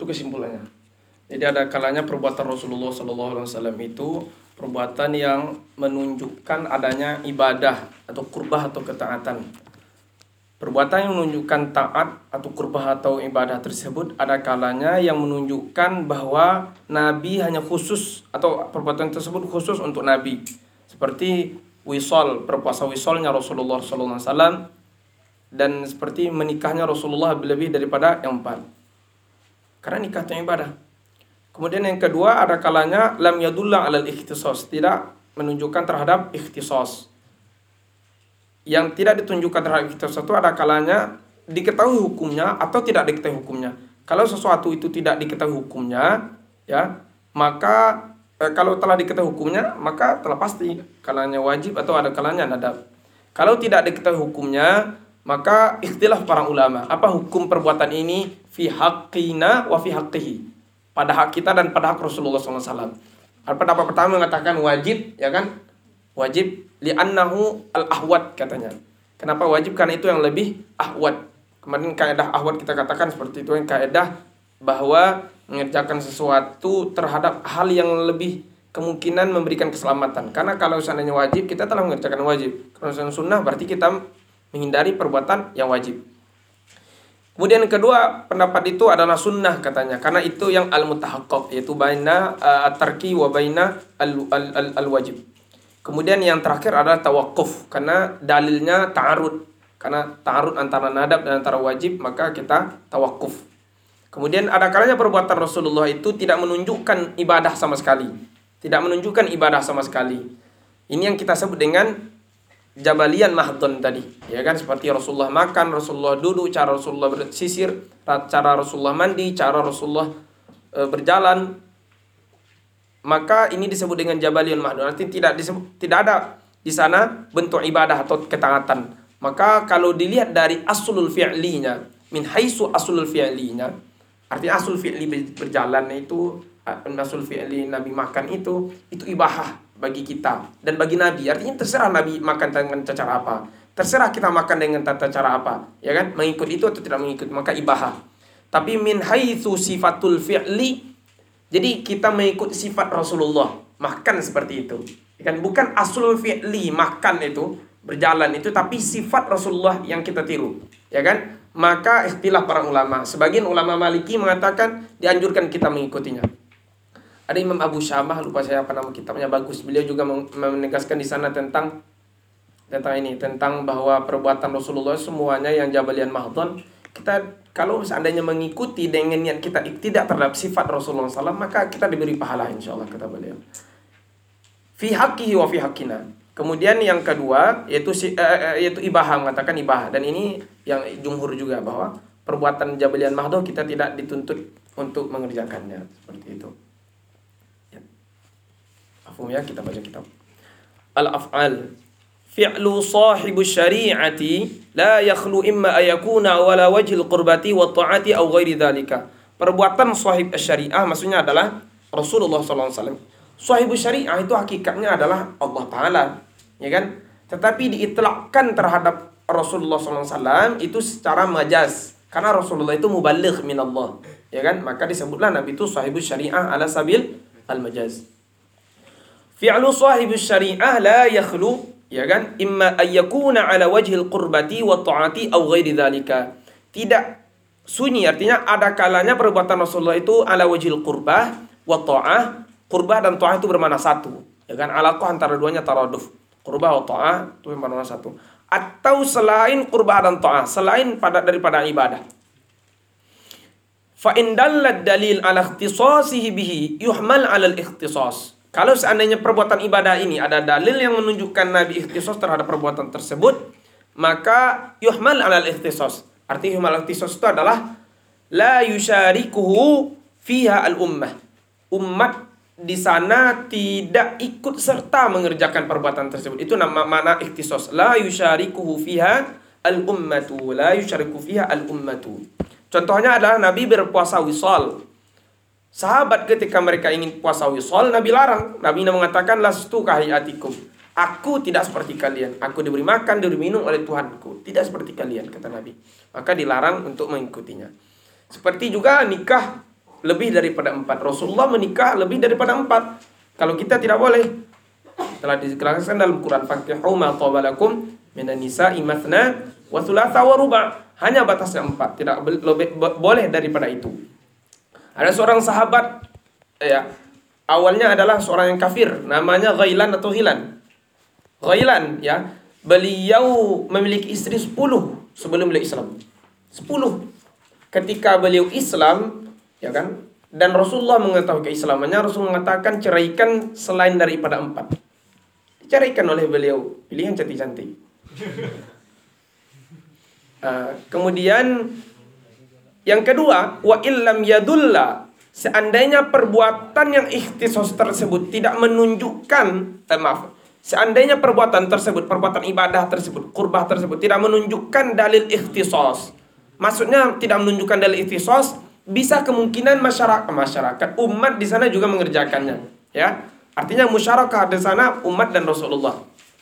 Itu kesimpulannya. Jadi ada kalanya perbuatan Rasulullah Sallallahu Alaihi Wasallam itu perbuatan yang menunjukkan adanya ibadah atau kurbah atau ketaatan. Perbuatan yang menunjukkan taat atau kurbah atau ibadah tersebut ada kalanya yang menunjukkan bahwa Nabi hanya khusus atau perbuatan tersebut khusus untuk Nabi. Seperti wisol, berpuasa wisolnya Rasulullah Sallallahu Alaihi Wasallam, dan seperti menikahnya Rasulullah lebih daripada yang empat. Karena nikah itu ibadah. Kemudian yang kedua ada kalanya lam yadulla alal ikhtisas, tidak menunjukkan terhadap ikhtisas. Yang tidak ditunjukkan terhadap ikhtisas itu ada kalanya diketahui hukumnya atau tidak diketahui hukumnya. Kalau sesuatu itu tidak diketahui hukumnya, ya, maka eh, kalau telah diketahui hukumnya, maka telah pasti kalanya wajib atau ada kalanya nadab. Kalau tidak diketahui hukumnya, maka ikhtilaf para ulama. Apa hukum perbuatan ini fi haqqina wa fi haqqihi? Pada hak kita dan pada hak Rasulullah sallallahu alaihi wasallam. Pendapat pertama mengatakan wajib, ya kan? Wajib li'annahu al-ahwat katanya. Kenapa wajib? Karena itu yang lebih ahwat. Kemarin kaidah ahwat kita katakan seperti itu, yang kaidah bahwa mengerjakan sesuatu terhadap hal yang lebih kemungkinan memberikan keselamatan. Karena kalau seandainya wajib, kita telah mengerjakan wajib. Kalau seandainya sunnah berarti kita menghindari perbuatan yang wajib. Kemudian yang kedua, pendapat itu adalah sunnah katanya, karena itu yang al-mutahaqqaq, yaitu baina uh, at-tarki wa baina al-wajib. Kemudian yang terakhir adalah tawaqquf, karena dalilnya ta'arud. Karena ta'arud antara nadab dan antara wajib, maka kita tawaqquf. Kemudian ada kalanya perbuatan Rasulullah itu tidak menunjukkan ibadah sama sekali. Tidak menunjukkan ibadah sama sekali. Ini yang kita sebut dengan Jabalian mahdon tadi, ya kan, seperti Rasulullah makan, Rasulullah duduk, cara Rasulullah bersisir, cara Rasulullah mandi, cara Rasulullah e, berjalan. Maka ini disebut dengan Jabalian mahdon. Artinya tidak disebut, tidak ada di sana bentuk ibadah atau ketaatan. Maka kalau dilihat dari aslul fi'linya, min haisu aslul fi'linya, artinya asul fi'li berjalan itu, asul fi'li Nabi makan itu, itu ibahah bagi kita dan bagi Nabi. Artinya terserah Nabi makan dengan cara apa, terserah kita makan dengan tata cara apa, ya kan, mengikut itu atau tidak mengikut, maka ibahah. Tapi min haitsu sifatul fi'li, jadi kita mengikut sifat Rasulullah makan seperti itu, ya kan, bukan aslul fi'li makan itu berjalan itu, tapi sifat Rasulullah yang kita tiru, ya kan. Maka ikhtilaf para ulama. Sebagian ulama Maliki mengatakan dianjurkan kita mengikutinya. Ada Imam Abu Syamah, lupa saya apa nama kitabnya, bagus. Beliau juga menegaskan di sana tentang tentang ini, tentang bahwa perbuatan Rasulullah semuanya yang Jabalian mahdhon. Kita kalau seandainya mengikuti dengan niat kita tidak terhadap sifat Rasulullah sallallahu alaihi wasallam, maka kita diberi pahala insyaallah, kata beliau. Fi haqqihi wa fi haqqina. Kemudian yang kedua yaitu uh, yaitu ibahah, mengatakan ibahah, dan ini yang jumhur juga bahwa perbuatan Jabalian mahdhon kita tidak dituntut untuk mengerjakannya, seperti itu. Ya, kita baca kitab Al-Af'al. Fi'lu sahibu syari'ati la yakhlu imma ayakuna wala wajhil qurbati wa ta'ati aw ghairi dhalika. Perbuatan sahib syariah maksudnya adalah Rasulullah sallallahu alaihi wasallam. Sahibu syariah itu hakikatnya adalah Allah Ta'ala, ya kan? Tetapi diitlaqkan terhadap Rasulullah sallallahu alaihi wasallam itu secara majaz, karena Rasulullah itu muballigh min Allah, ya kan? Maka disebutlah Nabi itu sahibu syariah ala sabil al-majaz. Fi'lu sahibus syariah la yakhlu, ya kan, imma ayyakuna ala wajhil qurbati wa ta'ati aw ghairi dzalika. Tidak sunyi, artinya ada kalanya perbuatan Rasulullah itu ala wajhil qurbah wa ta'ah. Qurbah dan ta'ah itu bermakna satu, ya kan, alaqah antara duanya taraduf. Qurbah wa ta'ah itu bermakna satu. Atau selain qurbah dan ta'ah, selain pada daripada ibadah. Fa in dallad dalil ala ikhtisasihi bihi yuhmal ala al-ikhtisas. Kalau seandainya perbuatan ibadah ini ada dalil yang menunjukkan Nabi ikhtisas terhadap perbuatan tersebut, maka yuhmal alal ikhtisas. Artinya yuhmal ikhtisas itu adalah la yusyarikuhu fiha al-ummah. Umat di sana tidak ikut serta mengerjakan perbuatan tersebut. Itu nama makna ikhtisas. La yusyarikuhu fiha al-ummatu. La yusyariku fiha al-ummatu. Contohnya adalah Nabi berpuasa wisal. Sahabat ketika mereka ingin puasa wisol, Nabi larang. Nabi mengatakan, lastu kahiyatikum. Aku tidak seperti kalian. Aku diberi makan, diberi minum oleh Tuhanku. Tidak seperti kalian, kata Nabi. Maka dilarang untuk mengikutinya. Seperti juga nikah lebih daripada empat. Rasulullah menikah lebih daripada empat. Kalau kita tidak boleh. Telah dijelaskan dalam Quran, fankihu ma taba lakum minan nisa'i mathna wa thulatha wa ruba'. Hanya batasnya empat, tidak lebih boleh daripada itu. Ada seorang sahabat ya, awalnya adalah seorang yang kafir, namanya Ghailan atau Hilan. Ghailan ya, beliau memiliki istri sepuluh sebelum beliau Islam. Sepuluh. Ketika beliau Islam, ya kan, dan Rasulullah mengetahui keislamannya, Rasul mengatakan ceraikan selain daripada empat. Diceraikan oleh beliau, pilih yang cantik-cantik. Uh, kemudian yang kedua, wa illam yadulla, seandainya perbuatan yang ikhtisos tersebut tidak menunjukkan, eh, maaf, seandainya perbuatan tersebut, perbuatan ibadah tersebut, kurbah tersebut tidak menunjukkan dalil ikhtisos. Maksudnya tidak menunjukkan dalil ikhtisos, bisa kemungkinan masyarakat masyarakat umat di sana juga mengerjakannya, ya. Artinya musyarakah di sana umat dan Rasulullah.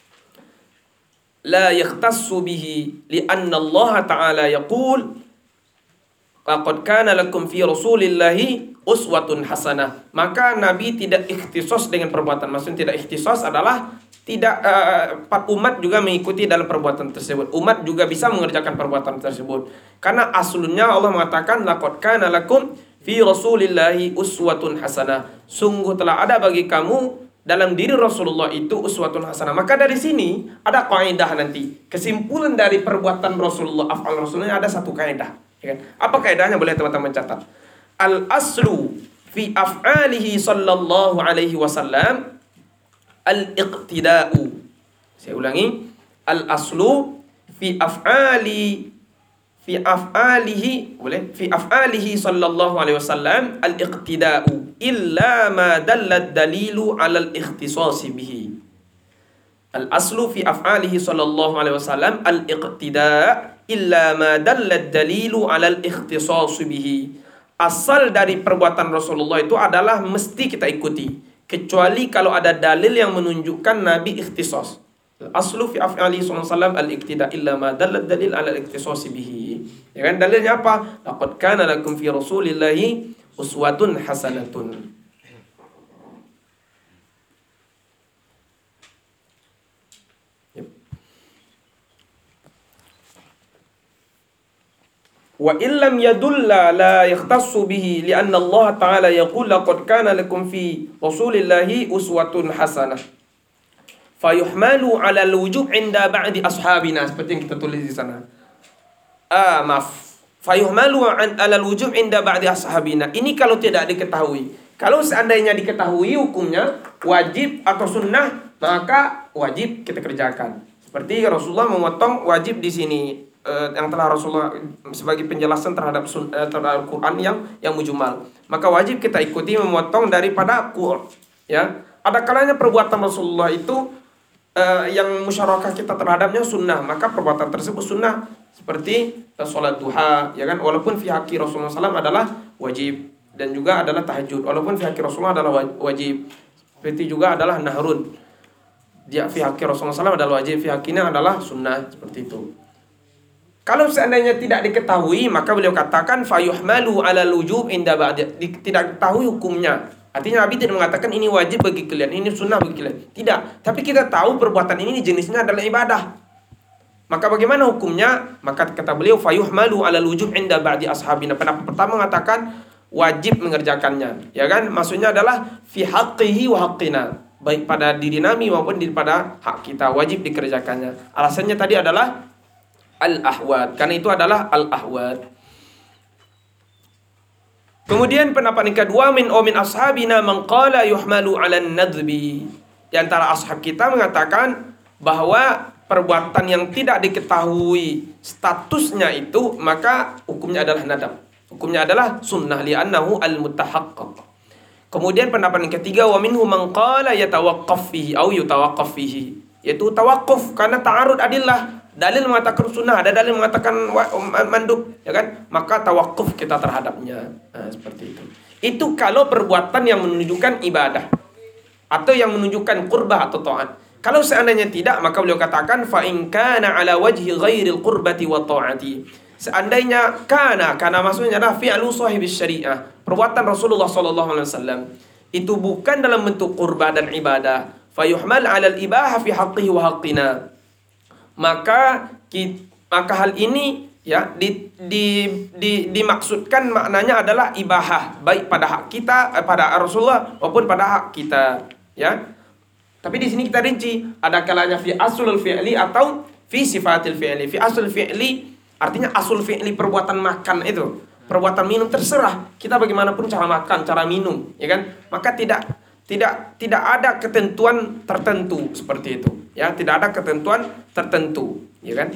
La yakhtassu bihi li'anna Allah Ta'ala yaqul laqad kana lakum fi Rasulillahi uswatun hasanah. Maka Nabi tidak ikhtisos dengan perbuatan. Maksudnya tidak ikhtisos adalah tidak uh, umat juga mengikuti dalam perbuatan tersebut. Umat juga bisa mengerjakan perbuatan tersebut. Karena aslunya Allah mengatakan laqad kana lakum fi Rasulillahi uswatun hasanah. Sungguh telah ada bagi kamu dalam diri Rasulullah itu uswatun hasanah. Maka dari sini ada kaidah nanti. Kesimpulan dari perbuatan Rasulullah, af'al Rasulullah ada satu kaidah. Ya kan? Apa kaidahnya? Boleh teman-teman catat. Al aslu fi af'alihi sallallahu alaihi wasallam al-iqtida'u. Saya ulangi. Al aslu fi af'ali fi af'alihi boleh fi af'alihi sallallahu alaihi wasallam al-iqtida'u illa ma dallat dalilu 'ala al-ikhtisas bihi. Al-aslu fi af'alihi sallallahu alaihi wasallam al-iqtida' illa ma dallat dalilu 'ala al-ikhtisas bihi. Asal dari perbuatan Rasulullah itu adalah mesti kita ikuti, kecuali kalau ada dalil yang menunjukkan Nabi ikhtisas. Aslu fi af'alihi sallallahu alaihi wasallam al-iqtida' illa ma dallat dalil 'ala al-ikhtisas bihi. Ya kan, dalilnya apa? Laqad kana lakum fi Rasulillahi uswatun hasanatun. Yep. Wa illam yadulla la yakhtassu bihi li'anna Allah Ta'ala yaqul laqad kana lakum fi Rasulillahi uswatun hasanah. Fayuhmalu 'ala al-wujub 'inda ba'di ashabina, seperti yang kita tulis di sana. Ah, maaf. Fayuhmalu 'ala al-wujub 'inda ba'di ashabina. Ini kalau tidak diketahui. Kalau seandainya diketahui hukumnya wajib atau sunnah, maka wajib kita kerjakan. Seperti Rasulullah memotong wajib di sini eh, yang telah Rasulullah sebagai penjelasan terhadap sun, eh, terhadap Quran yang yang mujmal. Maka wajib kita ikuti memotong daripada Quran. Ya, ada kalanya perbuatan Rasulullah itu Uh, yang musyarakah kita terhadapnya sunnah, maka perbuatan tersebut sunnah, seperti uh, sholat duha, ya kan, walaupun fi haqqi Rasulullah shallallahu alaihi wasallam adalah wajib, dan juga adalah tahajud, walaupun fi haqqi Rasulullah adalah wajib, seperti juga adalah nahrun, dia fi haqqi Rasulullah shallallahu alaihi wasallam adalah wajib, fi haqqinya adalah sunnah, seperti itu. Kalau seandainya tidak diketahui, maka beliau katakan fayuhmalu 'ala al-wujub inda ba'di, tidak diketahui hukumnya. Artinya Nabi tidak mengatakan ini wajib bagi kalian, ini sunnah bagi kalian. Tidak. Tapi kita tahu perbuatan ini jenisnya adalah ibadah. Maka bagaimana hukumnya? Maka kata beliau, fayuhmalu 'ala al-wujub 'inda ba'di ashabina. Pendapat pertama mengatakan wajib mengerjakannya. Ya kan? Maksudnya adalah fi haqqihi wa haqqina. Baik pada diri Nabi maupun pada hak kita wajib dikerjakannya. Alasannya tadi adalah al-ahwad. Karena itu adalah al-ahwad. Kemudian pendapat yang kedua, min o min ashabina man qala yuhmalu 'ala an-nadbi. Di antara ashab kita mengatakan bahwa perbuatan yang tidak diketahui statusnya itu maka hukumnya adalah nadab. Hukumnya adalah sunnah li'annahu al-mutahaqqaq. Kemudian pendapat yang ketiga, wa minhu man qala yatawaqqaf fihi au yutawaqqaf fihi. Yaitu tawakuf karena ta'arud adillah. Dalil mengatakan sunnah, ada dalil mengatakan mandub, ya kan? Maka tawakuf kita terhadapnya. Nah, seperti itu. Itu kalau perbuatan yang menunjukkan ibadah atau yang menunjukkan qurbah atau taat. Kalau seandainya tidak, maka beliau katakan fa in kana ala wajhi ghairil qurbati wa taati. Seandainya kana, kana maksudnya adalah fi'lu sahibis syariah. perbuatan Rasulullah sallallahu alaihi wasallam itu bukan dalam bentuk qurbah dan ibadah, fayuhmal 'alal ibaha fi haqqihi wa haqqina. Maka kita, maka hal ini ya di, di, di, dimaksudkan maknanya adalah ibahah, baik pada hak kita, eh, pada Rasulullah maupun pada hak kita, ya. Tapi di sini kita rinci, ada kalanya fi aslul fi'li atau fi sifatil fi'li. Fi aslul fi'li artinya asul fi'li perbuatan makan itu, perbuatan minum terserah kita bagaimanapun cara makan, cara minum, ya kan? Maka tidak tidak tidak ada ketentuan tertentu seperti itu, ya, tidak ada ketentuan tertentu, ya kan?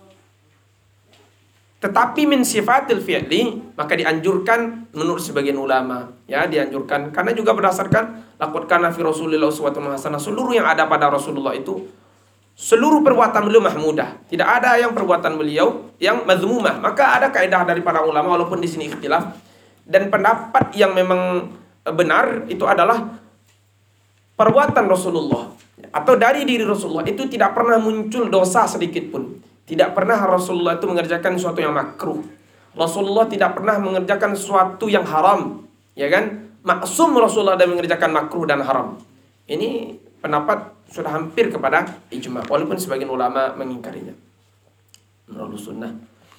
Tetapi min sifatil fi'li maka dianjurkan menurut sebagian ulama, ya, dianjurkan karena juga berdasarkan laqad kana fi Rasulillah uswatun hasanah, seluruh yang ada pada Rasulullah itu seluruh perbuatan beliau mahmudah, tidak ada yang perbuatan beliau yang mazmumah. Maka ada kaidah dari para ulama walaupun di sini ikhtilaf, dan pendapat yang memang benar itu adalah perbuatan Rasulullah atau dari diri Rasulullah itu tidak pernah muncul dosa sedikit pun. Tidak pernah Rasulullah itu mengerjakan sesuatu yang makruh. Rasulullah tidak pernah mengerjakan sesuatu yang haram, ya kan? Maksum Rasulullah dan mengerjakan makruh dan haram. Ini pendapat sudah hampir kepada ijma, walaupun sebagian ulama mengingkarinya. Menurut sunnah.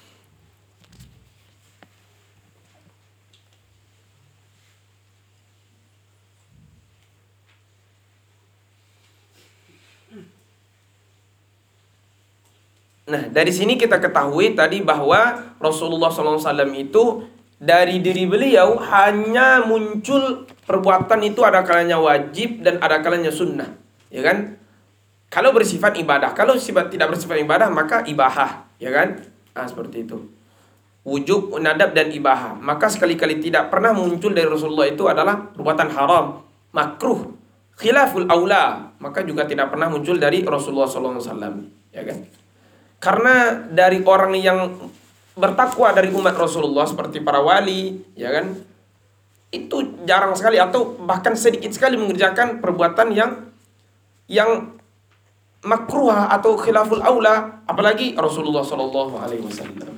Nah, dari sini kita ketahui tadi bahwa Rasulullah shallallahu alaihi wasallam itu dari diri beliau hanya muncul perbuatan itu ada kalanya wajib dan ada kalanya sunnah, ya kan? Kalau bersifat ibadah, kalau sifat tidak bersifat ibadah maka ibahah, ya kan? Nah, seperti itu. Wujub, nadab dan ibahah. Maka sekali-kali tidak pernah muncul dari Rasulullah itu adalah perbuatan haram, makruh, khilaful aula, maka juga tidak pernah muncul dari Rasulullah shallallahu alaihi wasallam, ya kan? Karena dari orang yang bertakwa dari umat Rasulullah seperti para wali, ya kan, itu jarang sekali atau bahkan sedikit sekali mengerjakan perbuatan yang yang makruh atau khilaful aula, apalagi Rasulullah Shallallahu Alaihi Wasallam.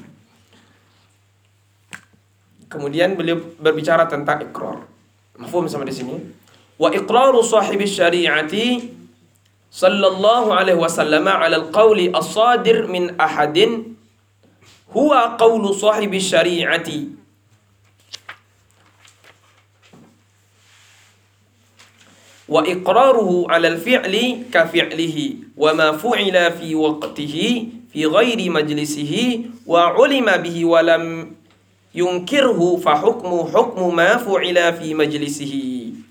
Kemudian beliau berbicara tentang ikrar. Mafhum sampai di sini? Wa iqraru sahibi syari'ati sallallahu alaihi wasallam ala al-qawli as-sadir min ahadin huwa qawlu sahibi syari'ati wa iqraruhu ala al-fi'li ka fi'lihi wa ma fu'ila fi waqtihi fi ghairi majlisihi wa ulima bihi wa lam yunkirhu fa hukmu hukmu ma fu'ila fi majlisihi.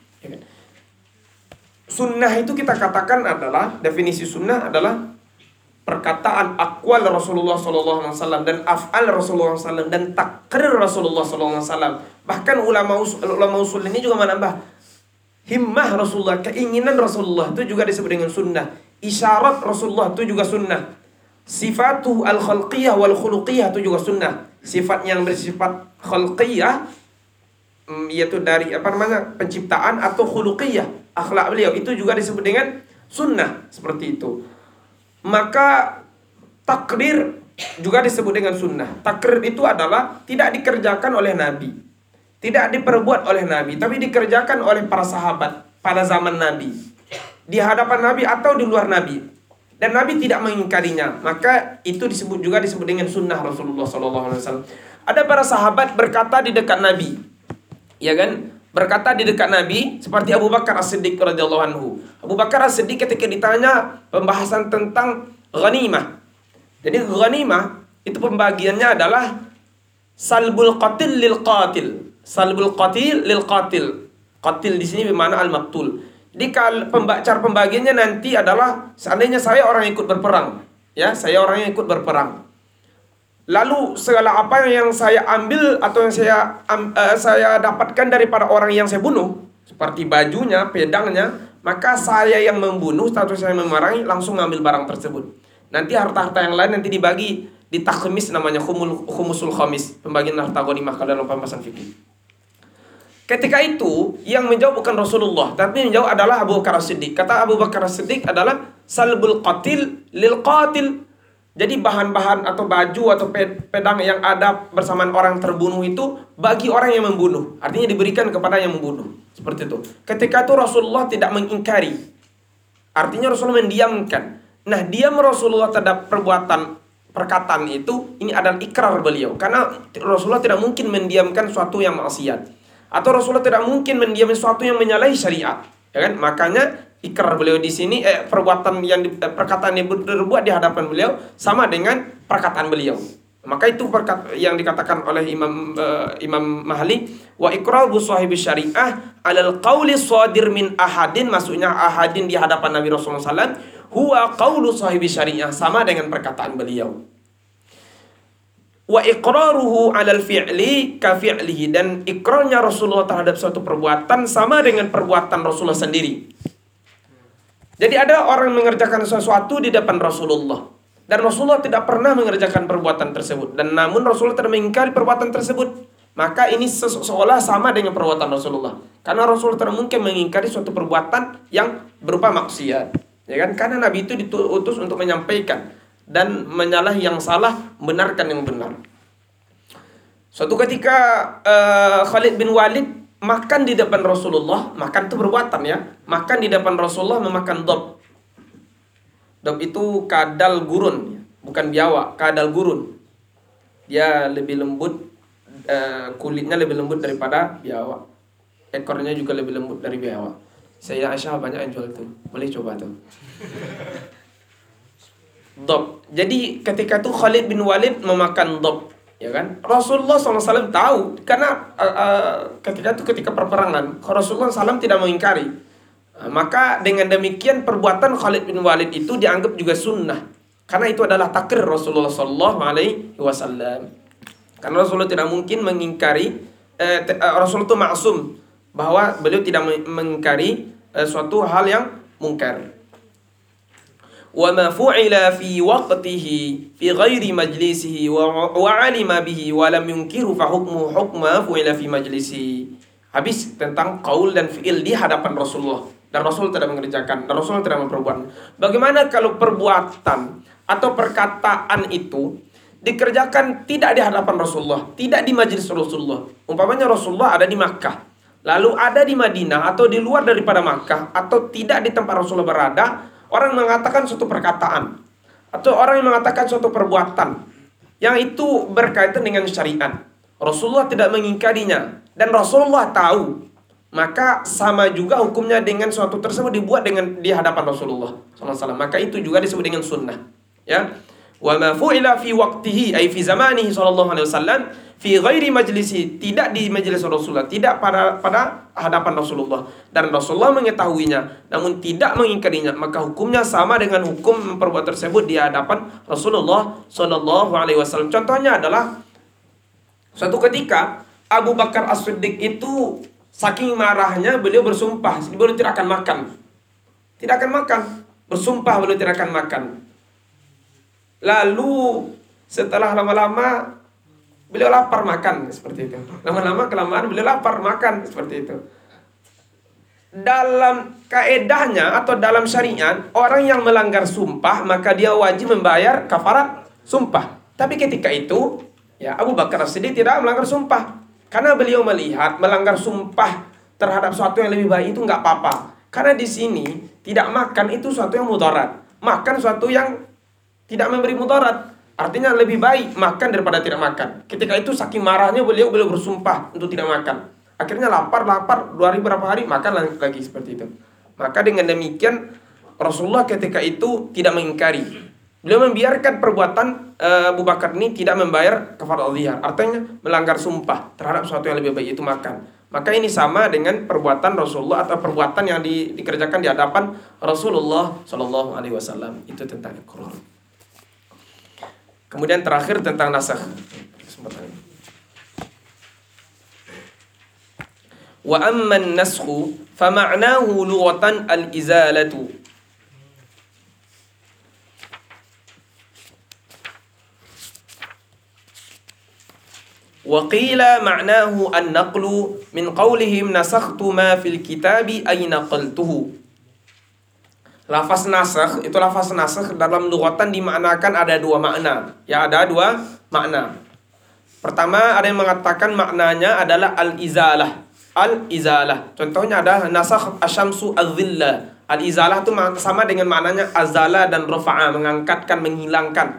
Sunnah itu kita katakan adalah, definisi sunnah adalah perkataan akwal Rasulullah shallallahu alaihi wasallam dan af'al Rasulullah shallallahu alaihi wasallam dan takrir Rasulullah shallallahu alaihi wasallam. Bahkan ulama usul, ulama usul ini juga menambah himmah Rasulullah, keinginan Rasulullah itu juga disebut dengan sunnah. Isyarat Rasulullah itu juga sunnah. Sifatu al-khalqiyah wal khuluqiyah itu juga sunnah. Sifat yang bersifat khalqiyah yaitu dari apa namanya penciptaan, atau khuluqiyah, akhlak beliau, itu juga disebut dengan sunnah, seperti itu. Maka takrir juga disebut dengan sunnah. Takrir itu adalah tidak dikerjakan oleh Nabi, tidak diperbuat oleh Nabi, tapi dikerjakan oleh para sahabat pada zaman Nabi, di hadapan Nabi atau di luar Nabi, dan Nabi tidak mengingkarinya. Maka itu disebut juga disebut dengan sunnah Rasulullah shallallahu alaihi wasallam. Ada para sahabat berkata di dekat Nabi, ya kan, berkata di dekat Nabi, seperti Abu Bakar As-Siddiq radhiyallahu anhu. Abu Bakar As-Siddiq ketika ditanya pembahasan tentang ghanimah. Jadi ghanimah itu pembagiannya adalah salbul qatil lil qatil. Salbul qatil lil qatil. Qatil di sini bermakna al-maqtul. Jadi kalau cara pembagiannya nanti adalah, seandainya saya orang yang ikut berperang, ya, saya orang yang ikut berperang. Lalu segala apa yang saya ambil atau yang saya um, uh, saya dapatkan daripada orang yang saya bunuh, seperti bajunya, pedangnya, maka saya yang membunuh, status saya memerangi, langsung ngambil barang tersebut. Nanti harta-harta yang lain nanti dibagi di takhmis, namanya khumul, khumusul khamis, pembagian harta ghanimah kalau dalam pembahasan fikih. Ketika itu yang menjawab bukan Rasulullah, tapi yang menjawab adalah Abu Bakar As-Siddiq. Kata Abu Bakar As-Siddiq adalah salbul qatil lil qatil. Jadi bahan-bahan atau baju atau pedang yang ada bersamaan orang terbunuh itu bagi orang yang membunuh. Artinya diberikan kepada yang membunuh. Seperti itu. Ketika itu Rasulullah tidak mengingkari. Artinya Rasulullah mendiamkan. Nah, diam Rasulullah terhadap perbuatan perkataan itu, ini adalah ikrar beliau. Karena Rasulullah tidak mungkin mendiamkan suatu yang maksiat. Atau Rasulullah tidak mungkin mendiamkan suatu yang menyalahi syariat. Ya kan? Makanya ikrar beliau di sini, eh, perbuatan yang di, eh, perkataan yang berbuat di hadapan beliau sama dengan perkataan beliau. Maka itu perkat, yang dikatakan oleh Imam uh, Imam Mahali, wa iqrar bu sahibi syariah alal qauli shadir min ahadin, maksudnya ahadin di hadapan Nabi Rasulullah sallallahu alaihi wasallam, huwa qaulu sahibi syariah, sama dengan perkataan beliau. Wa iqraruhu alal fi'li ka fi'lihi, dan ikrarnya Rasulullah terhadap suatu perbuatan sama dengan perbuatan Rasulullah sendiri. Jadi ada orang mengerjakan sesuatu di depan Rasulullah, dan Rasulullah tidak pernah mengerjakan perbuatan tersebut, dan namun Rasulullah tidak mengingkari perbuatan tersebut. Maka ini seolah sama dengan perbuatan Rasulullah, karena Rasulullah tidak mungkin mengingkari suatu perbuatan yang berupa maksiat, ya kan? Karena Nabi itu diutus untuk menyampaikan dan menyalahi yang salah, benarkan yang benar. Suatu ketika uh, Khalid bin Walid makan di depan Rasulullah, makan itu perbuatan ya, makan di depan Rasulullah memakan dob. Dob itu kadal gurun, bukan biawak, kadal gurun. Dia lebih lembut, uh, kulitnya lebih lembut daripada biawak. Ekornya juga lebih lembut dari biawak. Saya Aisyah banyak yang jual tuh, boleh coba tuh. Dob. Jadi ketika itu Khalid bin Walid memakan dob, ya kan? Rasulullah shallallahu alaihi wasallam tahu, karena uh, uh, ketika itu ketika perperangan Rasulullah shallallahu alaihi wasallam tidak mengingkari. Uh, maka dengan demikian perbuatan Khalid bin Walid itu dianggap juga sunnah, karena itu adalah takrir Rasulullah shallallahu alaihi wasallam. Karena Rasulullah tidak mungkin mengingkari, uh, uh, Rasulullah itu maksum bahwa beliau tidak mengingkari uh, suatu hal yang mungkar. Wa ma fu'ila fi waqtihi fi ghairi majlisihi wa 'alima bihi wa lam yunkiru fa hukmu hukma fu'ila fi majlisihi. Habis tentang qaul dan fi'il di hadapan Rasulullah, dan Rasul tidak mengerjakan, dan Rasul tidak memperbuat. Bagaimana kalau perbuatan atau perkataan itu dikerjakan tidak di hadapan Rasulullah, tidak di majelis Rasulullah? Umpamanya Rasulullah ada di Makkah, lalu ada di Madinah atau di luar daripada Makkah, atau tidak di tempat Rasulullah berada. Orang mengatakan suatu perkataan atau orang yang mengatakan suatu perbuatan yang itu berkaitan dengan syariat, Rasulullah tidak mengingkarinya dan Rasulullah tahu, maka sama juga hukumnya dengan suatu tersebut dibuat dengan di hadapan Rasulullah shallallahu alaihi wasallam. Maka itu juga disebut dengan sunnah, ya. Wa ma fu'ila fi waqtihi ay fi zamanihi sallallahu alaihi wasallam fi ghairi majlisi, tidak di majelis Rasulullah, tidak pada pada hadapan Rasulullah, dan Rasulullah mengetahuinya namun tidak mengingkarinya, maka hukumnya sama dengan hukum perbuatan tersebut di hadapan Rasulullah sallallahu alaihi wasallam. Contohnya adalah suatu ketika Abu Bakar As-Siddiq itu saking marahnya beliau bersumpah beliau tidak akan makan. Tidak akan makan, bersumpah beliau tidak akan makan. Lalu setelah lama-lama beliau lapar makan, seperti itu. Lama-lama kelamaan beliau lapar makan, seperti itu. Dalam kaedahnya atau dalam syariat, orang yang melanggar sumpah maka dia wajib membayar kafarat sumpah. Tapi ketika itu, ya Abu Bakar As-Siddiq tidak melanggar sumpah, karena beliau melihat melanggar sumpah terhadap sesuatu yang lebih baik itu nggak apa-apa. Karena di sini tidak makan itu sesuatu yang mudarat, makan sesuatu yang tidak memberi mudarat. Artinya lebih baik makan daripada tidak makan. Ketika itu saking marahnya beliau beliau bersumpah untuk tidak makan. Akhirnya lapar lapar dua hari berapa hari makan lagi seperti itu. Maka dengan demikian Rasulullah ketika itu tidak mengingkari. Beliau membiarkan perbuatan uh, Abu Bakar ini tidak membayar kafarat dzihar. Artinya melanggar sumpah terhadap sesuatu yang lebih baik itu makan. Maka ini sama dengan perbuatan Rasulullah atau perbuatan yang di, dikerjakan di hadapan Rasulullah Shallallahu Alaihi Wasallam. Itu tentang iqrar. Kemudian terakhir tentang nasakh. Wa amma an-naskhu fa ma'nahu lughatan al-izalatu. Wa qila ma'nahu an-naqlu min qawlihim nasakhtu ma fil kitabi ay naqaltuhu. Lafaz nasakh itu lafaz nasakh dalam lughatan dimaknakan ada dua makna. Ya, ada dua makna. Pertama, ada yang mengatakan maknanya adalah al-izalah. Al-izalah. Contohnya ada nasakh asyamsu az-zilla. Al-izalah itu sama dengan maknanya azala dan rafa'a, mengangkatkan, menghilangkan.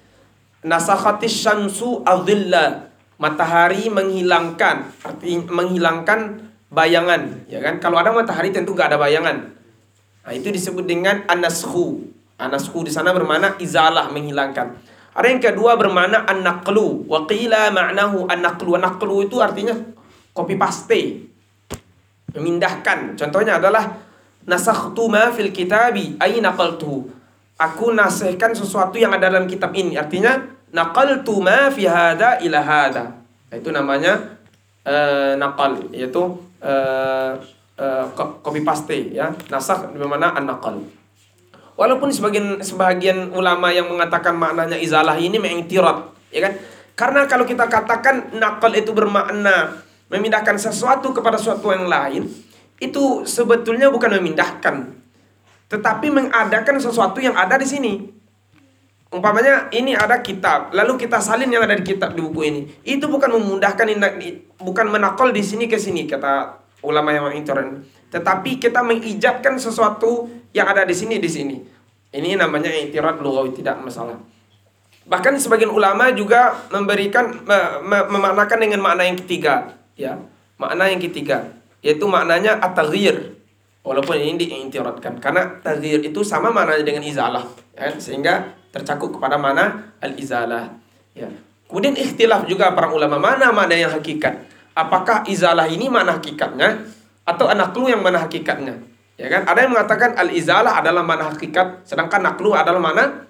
Nasakhatis syamsu az-zilla. Matahari menghilangkan, arti menghilangkan bayangan, ya kan? Kalau ada matahari tentu gak ada bayangan. Nah, itu disebut dengan an-naskhu. An-naskhu di sana bermakna izalah, menghilangkan. Ada yang kedua bermakna an-naqlu. Wa qila ma'nahu an-naqlu. An-naqlu itu artinya copy paste, memindahkan. Contohnya adalah nasakhtu ma fil kitabi ay naqaltu. Aku nasihkan sesuatu yang ada dalam kitab ini. Artinya naqaltu ma fi hada ila hada. Itu namanya uh, naqal, yaitu uh, uh, copy paste, ya. Nasakh bermakna an-naqal. Walaupun sebagian sebagian ulama yang mengatakan maknanya izalah ini mengiktirad, ya kan? Karena kalau kita katakan naqal itu bermakna memindahkan sesuatu kepada sesuatu yang lain, itu sebetulnya bukan memindahkan, tetapi mengadakan sesuatu yang ada di sini. Umpamanya ini ada kitab, lalu kita salin yang ada di kitab di buku ini. Itu bukan memudahkan, bukan menakol di sini ke sini, kata ulama yang mengiktirad. Tetapi kita mengijabkan sesuatu yang ada di sini di sini. Ini namanya i'tirad lughawi, tidak masalah. Bahkan sebagian ulama juga memberikan memaknakan dengan makna yang ketiga, ya. Makna yang ketiga yaitu maknanya at-taghyir. Walaupun ini diiktiradkan karena taghyir itu sama maknanya dengan izalah, ya, sehingga tercakup kepada mana al-izalah, ya. Kemudian ikhtilaf juga para ulama mana mana yang hakikat. Apakah izalah ini mana hakikatnya atau an-naqlu yang mana hakikatnya? Ya kan? Ada yang mengatakan al-izalah adalah mana hakikat, sedangkan naqlu adalah mana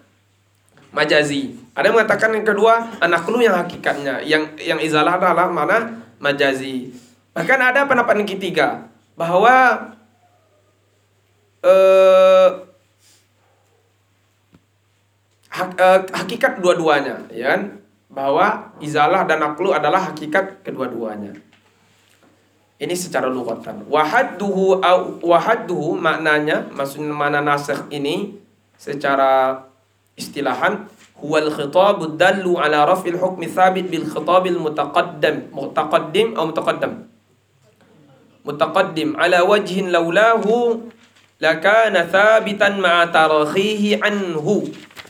majazi. Ada yang mengatakan yang kedua an-naqlu yang hakikatnya, yang yang izalah adalah mana majazi. Bahkan ada pendapat yang ketiga bahwa eh, hak, eh, hakikat dua-duanya, ya kan? Bahwa izalah dan naqlu adalah hakikat kedua-duanya. Ini secara lughatan. Wahadduhu au wahadduhu maknanya, maksudnya mana nasakh ini secara istilahan huwal khitabud dallu ala raf'il hukmi thabit bil khitabil mutaqaddam mutaqaddim atau mutaqaddam mutaqaddim ala wajhin laulahu lakana thabitan ma'a tarakhihi anhu.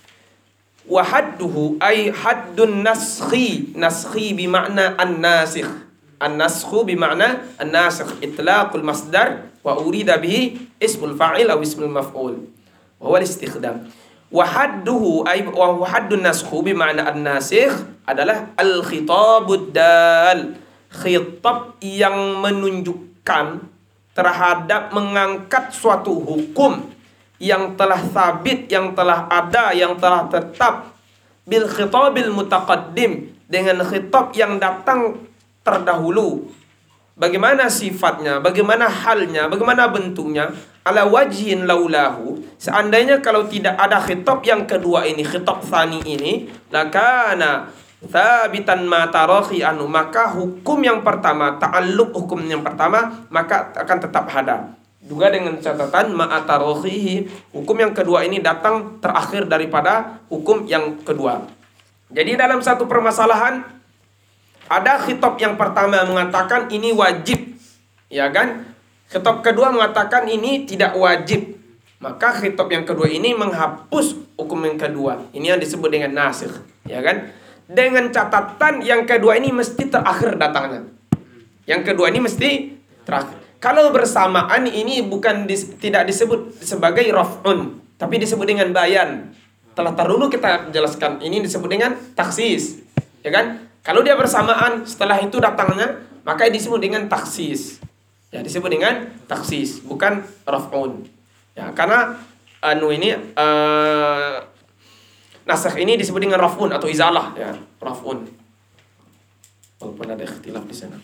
Wa hadduhu ay haddun naskhi, naskhi bimakna an-nasikh, an-naskhu bimakna an-nasikh, itlaqul masdar wa urida bihi ismul fa'il aw ismul maf'ul wa huwa al-istikhdam. Wa hadduhu ay wa haddun naskhu bimakna an-nasikh adalah al-khitabud dal, khitab yang menunjukkan terhadap mengangkat suatu hukum yang telah sabit, yang telah ada, yang telah tetap, bil khitabil mutaqaddim, dengan khitab yang datang terdahulu. Bagaimana sifatnya, bagaimana halnya, bagaimana bentuknya, ala wajhin laulahu, seandainya kalau tidak ada khitab yang kedua ini, khitab tsani ini, lakana thabitan ma tarakhi anu, maka hukum yang pertama, ta'alluq hukum yang pertama maka akan tetap ada. Juga dengan catatan ma'atarohihi, hukum yang kedua ini datang terakhir daripada hukum yang kedua. Jadi dalam satu permasalahan ada khitab yang pertama mengatakan ini wajib, ya kan? Khitab kedua mengatakan ini tidak wajib. Maka khitab yang kedua ini menghapus hukum yang kedua. Ini yang disebut dengan nasikh, ya kan? Dengan catatan yang kedua ini mesti terakhir datangnya. Yang kedua ini mesti terakhir. Kalau bersamaan ini bukan dis, tidak disebut sebagai raf'un, tapi disebut dengan bayan. Telah terdahulu kita jelaskan ini disebut dengan taksis, ya kan? Kalau dia bersamaan setelah itu datangnya, maka disebut dengan taksis. Ya, disebut dengan taksis, bukan raf'un. Ya, karena anu ini uh, nasakh ini disebut dengan raf'un atau izalah, ya, raf'un. Walaupun ada ikhtilaf di sana.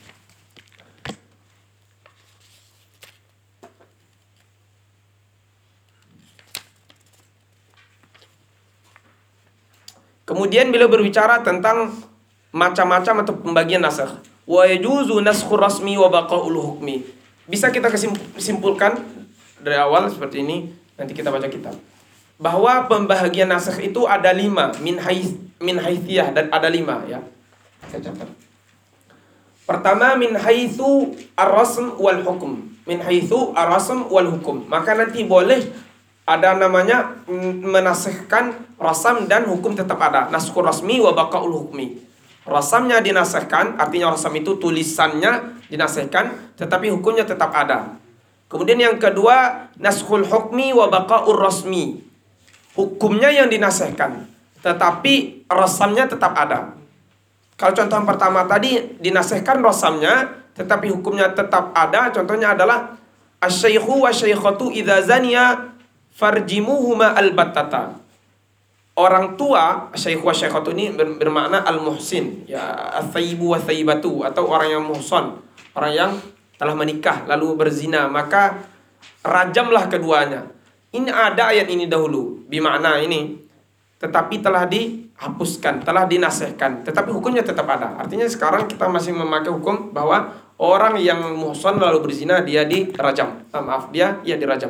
Kemudian beliau berbicara tentang macam-macam atau pembagian nasakh. Wa yajuzu naskhur rasmi wa baqaul hukmi. Bisa kita kesimpulkan dari awal seperti ini. Nanti kita baca kitab. Bahwa pembahagian nasikh itu ada lima, min haits min haitsiyah, dan ada lima ya. Saya catat. Pertama, min haitsu ar-rasm wal hukum. Min haitsu ar-rasm wal hukum. Maka nanti boleh ada namanya menasihkan rasam dan hukum tetap ada. Naskhur rasmi wa baqaul hukmi. Rasamnya dinasihkan, artinya rasam itu tulisannya dinasihkan, tetapi hukumnya tetap ada. Kemudian yang kedua, naskhul hukmi wa baqaur rasmi. Hukumnya yang dinasihkan, tetapi rasamnya tetap ada. Kalau contoh yang pertama tadi dinasihkan rasamnya, tetapi hukumnya tetap ada. Contohnya adalah asy-syaikhu wa syaikhatu idza zaniya farjimuhuma albattata. Orang tua, syaikh wa syaikhatu ini bermakna al-muhsin, ya, ats-tsayyibu wa tsayyibatu, atau orang yang muhsan, orang yang telah menikah lalu berzina, maka rajamlah keduanya. Ini ada ayat ini dahulu, bermakna ini, tetapi telah dihapuskan, telah dinasihkan, tetapi hukumnya tetap ada. Artinya sekarang kita masih memakai hukum bahwa orang yang muhsan lalu berzina dia dirajam. Ah, maaf, dia ya dirajam.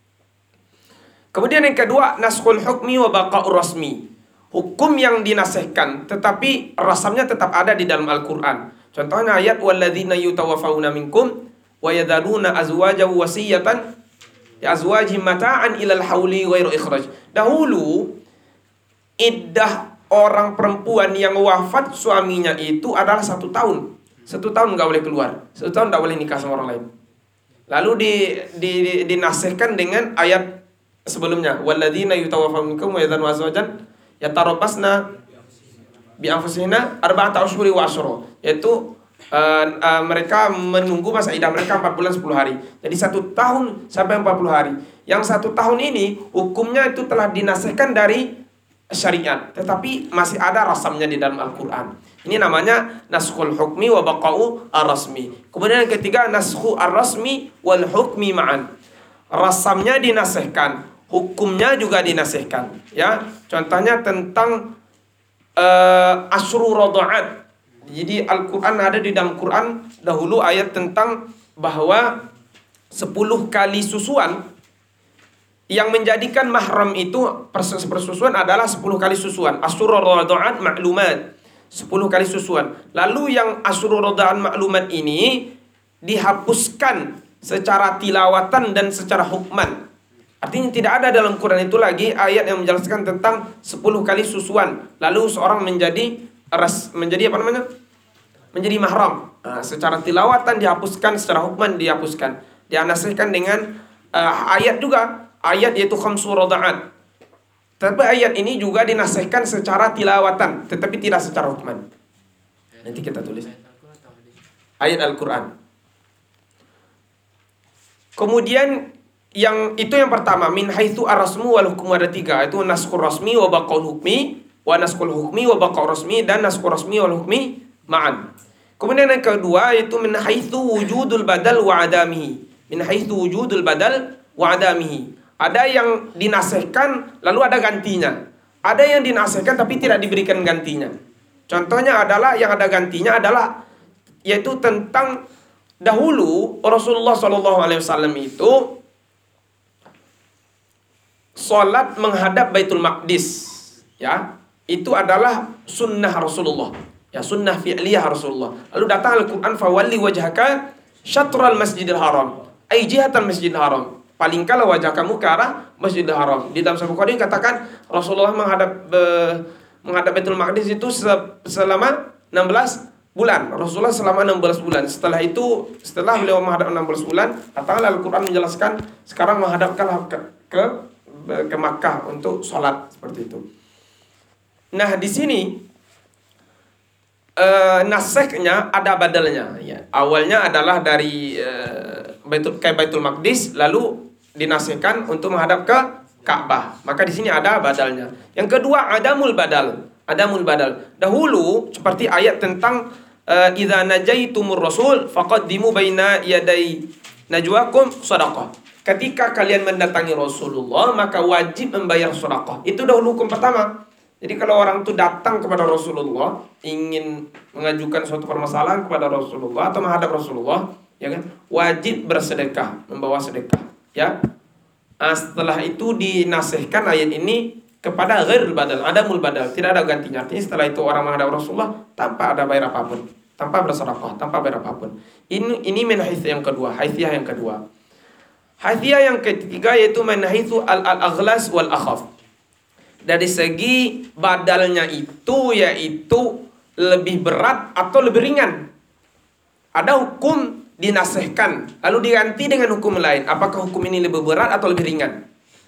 Kemudian yang kedua, naskhul hukmi wa baqaur rasmi. Hukum yang dinasihkan tetapi rasamnya tetap ada di dalam Al-Qur'an. Contohnya ayat walladzina yutawaffawna minkum wa yadharuna azwajan wasiyatan li azwajihim mata'an ilal hauli ghairu ikhraj. Dahulu iddah orang perempuan yang wafat suaminya itu adalah satu tahun. Satu tahun nggak boleh keluar. Satu tahun nggak boleh nikah sama orang lain. Lalu di, di, di, dinasihkan dengan ayat sebelumnya, walladzina yutawaffawna minkum wa yadharuna azwajan yatarabbasna bi anfusihinna arba'ata ashhuri wa asyra, yaitu uh, uh, mereka menunggu masa iddah mereka empat bulan sepuluh hari. Jadi satu tahun sampai empat puluh hari. Yang satu tahun ini hukumnya itu telah dinasihkan dari syariat, tetapi masih ada rasamnya di dalam Al-Qur'an. Ini namanya naskhul hukmi wa baqa'u ar-rasmi. Kemudian yang ketiga, naskhu ar-rasmi wal hukmi ma'an. Rasamnya dinasihkan, hukumnya juga dinasihkan, ya. Contohnya tentang uh, asyru radha'at. Jadi Al-Qur'an ada di dalam Quran dahulu ayat tentang bahwa sepuluh kali susuan yang menjadikan mahram itu persusuan adalah sepuluh kali susuan. Asyru radha'at ma'lumat. sepuluh kali susuan. Lalu yang asyru radha'at ma'lumat ini dihapuskan secara tilawatan dan secara hukman. Artinya tidak ada dalam Quran itu lagi ayat yang menjelaskan tentang sepuluh kali susuan. Lalu seorang menjadi ras, menjadi apa namanya? Menjadi mahram. Nah, secara tilawatan dihapuskan, secara hukman dihapuskan. Dinasihkan dengan uh, ayat juga, ayat yaitu khamsu radha'at. Tapi ayat ini juga dinasihkan secara tilawatan, tetapi tidak secara hukman. Nanti kita tulis. Ayat Al-Quran. Kemudian yang itu yang pertama, min haitsu ar-rasmu wal hukmu, ada tiga, itu naskhur rasmi wa baqaul hukmi, wa naskhul hukmi wa baqaul rasmi, dan naskhur rasmi wal hukmi ma'an. Kemudian yang kedua itu min haitsu wujudul badal wa adamihi. Min haitsu wujudul badal wa adamihi. Ada yang dinasihkan lalu ada gantinya. Ada yang dinasihkan tapi tidak diberikan gantinya. Contohnya adalah yang ada gantinya adalah yaitu tentang dahulu Rasulullah shallallahu alaihi wasallam itu salat menghadap Baitul Maqdis, ya. Itu adalah sunnah Rasulullah. Ya, sunnah fi'liyah Rasulullah. Lalu datang Al-Qur'an fawalli wajhaka syatral Masjidil Haram, ai jihatal Masjidil Haram. Palingkanlah wajah kamu ke arah Masjidil Haram. Di dalam Sahih Bukhari katakan Rasulullah menghadap uh, menghadap Baitul Maqdis itu selama enam belas bulan. Rasulullah selama enam belas bulan. Setelah itu, setelah beliau menghadap enam belas bulan, datanglah Al-Qur'an menjelaskan sekarang menghadapkanlah ke, ke ke Makkah untuk sholat, seperti itu. Nah, di sini uh, nasikhnya ada badalnya, ya. Awalnya adalah dari uh, Baitul ke Baitul Maqdis, lalu dinasihkan untuk menghadap ke Ka'bah. Maka di sini ada badalnya. Yang kedua, adamul badal. Adamul badal. Dahulu seperti ayat tentang idza najaitumur rasul faqaddimu baina yaday najwakum shadaqah. Ketika kalian mendatangi Rasulullah, maka wajib membayar sedekah. Itu dahulu hukum pertama. Jadi kalau orang itu datang kepada Rasulullah, ingin mengajukan suatu permasalahan kepada Rasulullah atau menghadap Rasulullah, ya kan, wajib bersedekah, membawa sedekah, ya. Ah, setelah itu dinasihkan ayat ini kepada ghairul badal, adamul badal, tidak ada gantinya. Artinya setelah itu orang menghadap Rasulullah tanpa ada bayar apapun, tanpa bersedekah, tanpa bayar apapun. Ini ini min haits yang kedua, haitsiyah yang kedua. Haitsiyah yang ketiga yaitu min haitsu al-aghlas wal akhaf. Dari segi badalnya itu yaitu lebih berat atau lebih ringan. Ada hukum dinasihkan lalu diganti dengan hukum lain. Apakah hukum ini lebih berat atau lebih ringan?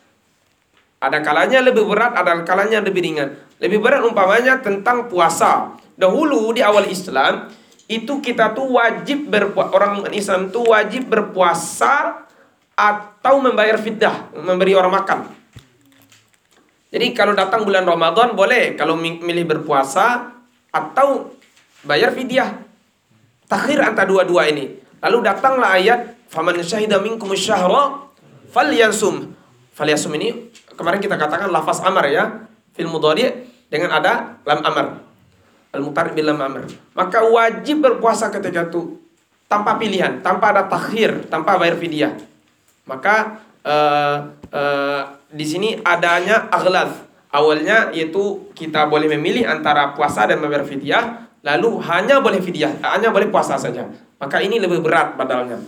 Ada kalanya lebih berat, ada kalanya lebih ringan. Lebih berat umpamanya tentang puasa. Dahulu di awal Islam itu kita tuh wajib berpuasa, orang Islam tuh wajib berpuasa atau membayar fidyah, memberi orang makan. Jadi kalau datang bulan Ramadan boleh kalau milih berpuasa atau bayar fidyah. Takhir antara dua-dua ini. Lalu datanglah ayat faman syahida minkum syahra falyansum. Falyansum ini kemarin kita katakan lafaz amar ya, fil mudhari dengan ada lam amar. Al-muqtarib bil lam amar. Maka wajib berpuasa ketika itu tanpa pilihan, tanpa ada takhir, tanpa bayar fidyah. Maka uh, uh, di sini adanya aghlaz. Awalnya yaitu kita boleh memilih antara puasa dan membayar fidyah, lalu hanya boleh fidyah, hanya boleh puasa saja. Maka ini lebih berat badalnya.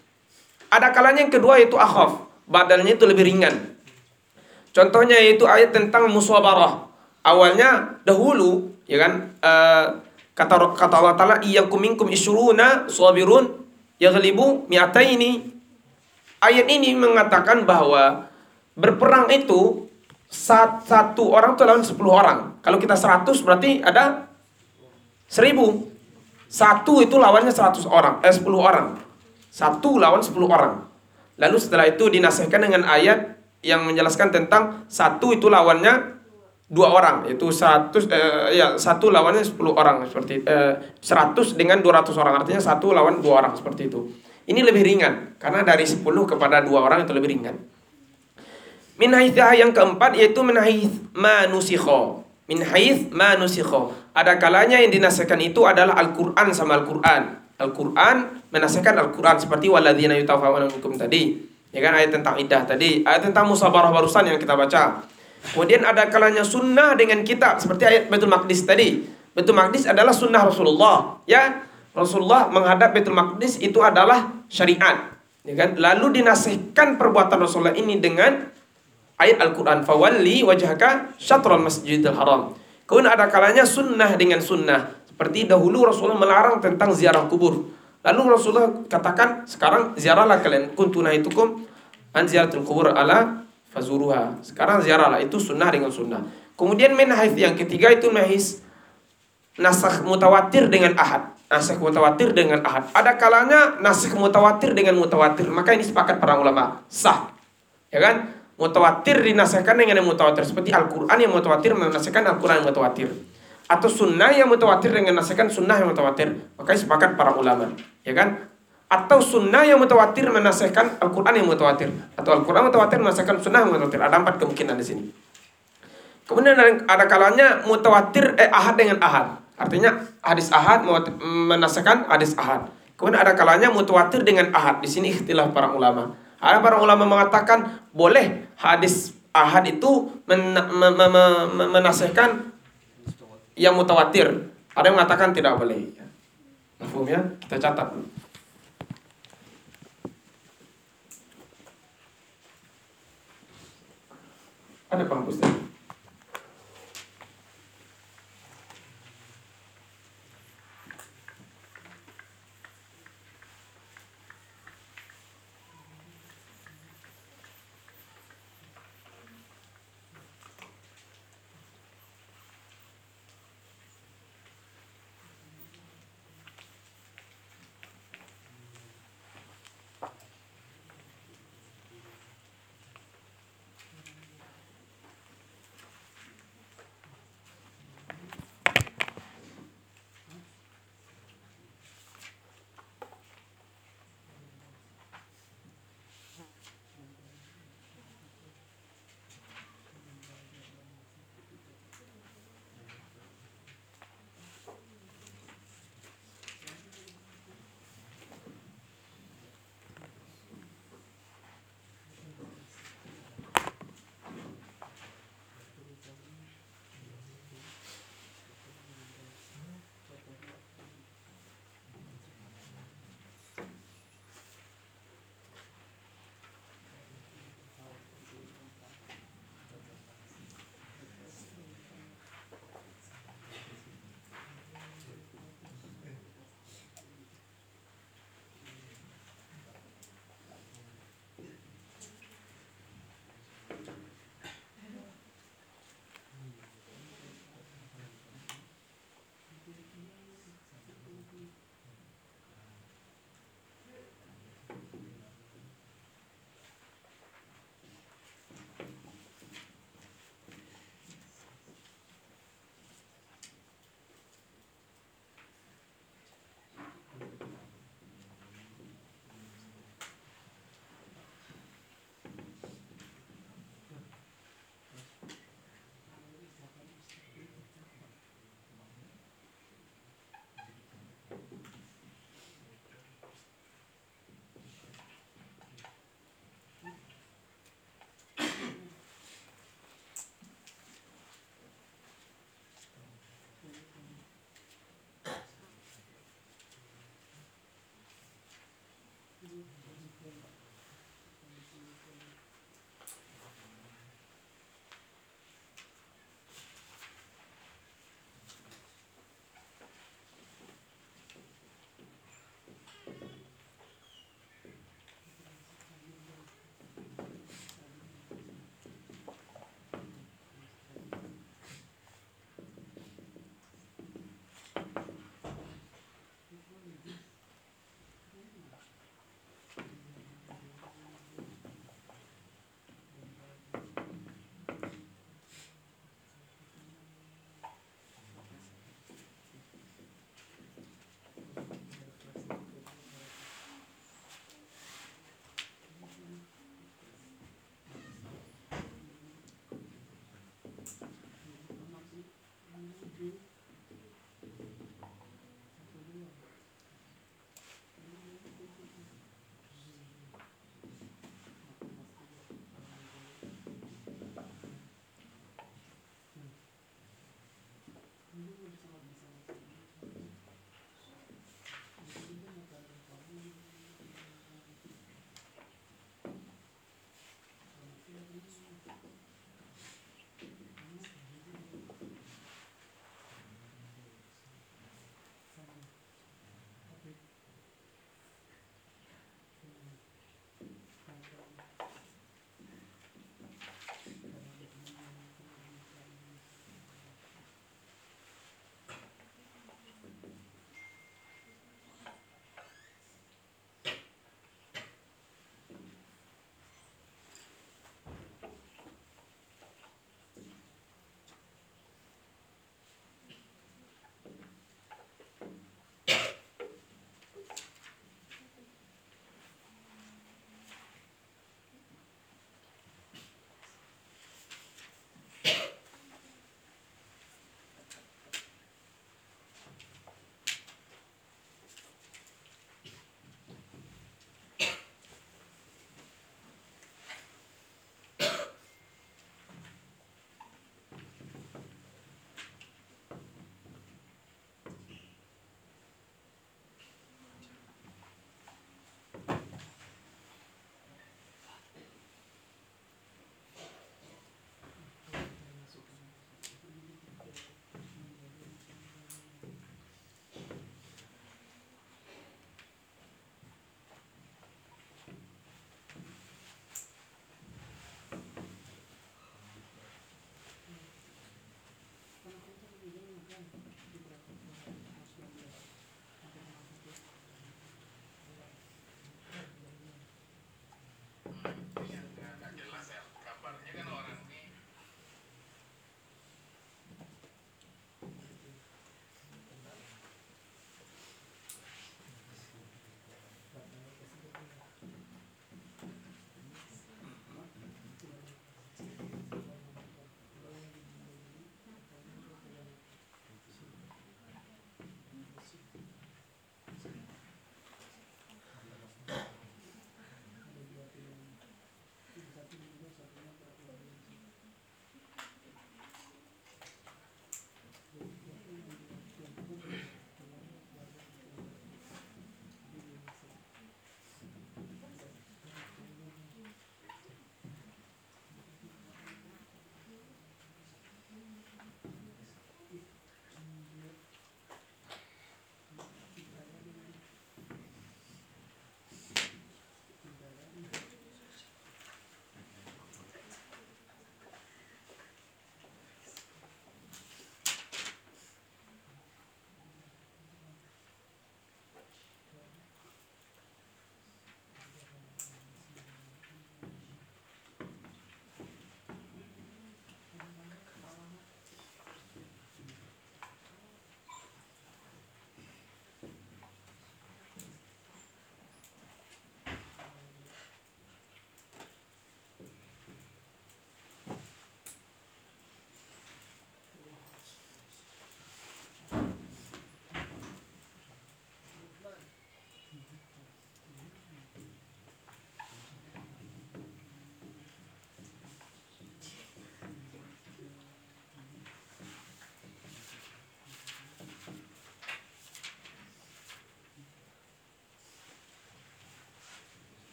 Ada kalanya yang kedua yaitu akhaf, badalnya itu lebih ringan. Contohnya yaitu ayat tentang musabarah. Awalnya dahulu, ya kan, uh, kata kata Allah Taala, iyyakum minkum isyruna sabirun yaghlibu mi'ataini. Ayat ini mengatakan bahwa berperang itu satu orang itu lawan sepuluh orang. Kalau kita seratus berarti ada seribu. Satu itu lawannya seratus orang, eh sepuluh orang. Satu lawan sepuluh orang. Lalu setelah itu dinasihkan dengan ayat yang menjelaskan tentang satu itu lawannya dua orang, itu seratus eh, ya satu lawannya sepuluh orang seperti eh, seratus dengan dua ratus orang, artinya satu lawan dua orang seperti itu. Ini lebih ringan karena dari sepuluh kepada dua orang itu lebih ringan. Min haitsah yang keempat yaitu min haits manusikho. Min haits manusikho. Ada kalanya yang dinasihkan itu adalah Al-Qur'an sama Al-Qur'an. Al-Qur'an menasihkan Al-Qur'an seperti walladzina yutawaffawna minkum tadi. Ya kan, ayat tentang iddah tadi, ayat tentang musabarah barusan yang kita baca. Kemudian ada kalanya sunnah dengan kitab seperti ayat Baitul Maqdis tadi. Baitul Maqdis adalah sunnah Rasulullah, ya. Rasulullah menghadap Baitul Maqdis itu adalah syariat, ya kan? Lalu dinasihkan perbuatan Rasulullah ini dengan ayat Al-Qur'an, fawalli wajhaka syatral masjidil haram. Kemudian ada kalanya sunnah dengan sunnah. Seperti dahulu Rasulullah melarang tentang ziarah kubur. Lalu Rasulullah katakan, sekarang ziarahlah kalian. Kuntu nahitukum an ziyaratul kubur ala fazuruha. Sekarang ziarahlah, itu sunnah dengan sunnah. Kemudian min haits yang ketiga itu nahis nasakh mutawatir dengan ahad. Nasakh mutawatir dengan ahad. Ada kalanya nasakh mutawatir dengan mutawatir. Maka ini sepakat para ulama sah. Ya kan? Mutawatir dinasihkan dengan yang mutawatir, seperti Al-Qur'an yang mutawatir menasihkan Al-Qur'an yang mutawatir, atau sunnah yang mutawatir dengan menasihkan sunnah yang mutawatir. Maka sepakat para ulama, ya kan? Atau sunnah yang mutawatir menasihkan Al-Qur'an yang mutawatir, atau Al-Qur'an mutawatir menasihkan sunnah yang mutawatir. Ada empat kemungkinan di sini. Kemudian ada kalanya mutawatir eh ahad dengan ahad. Artinya hadis ahad menasihkan hadis ahad. Kemudian ada kalanya mutawatir dengan ahad. Di sini ikhtilaf para ulama. Ada para ulama mengatakan boleh hadis ahad itu men, men, men, men, menasihkan yang mutawatir. Ada yang mengatakan tidak boleh. Mafhum ya? Kita catat dulu. Ada penghapusnya.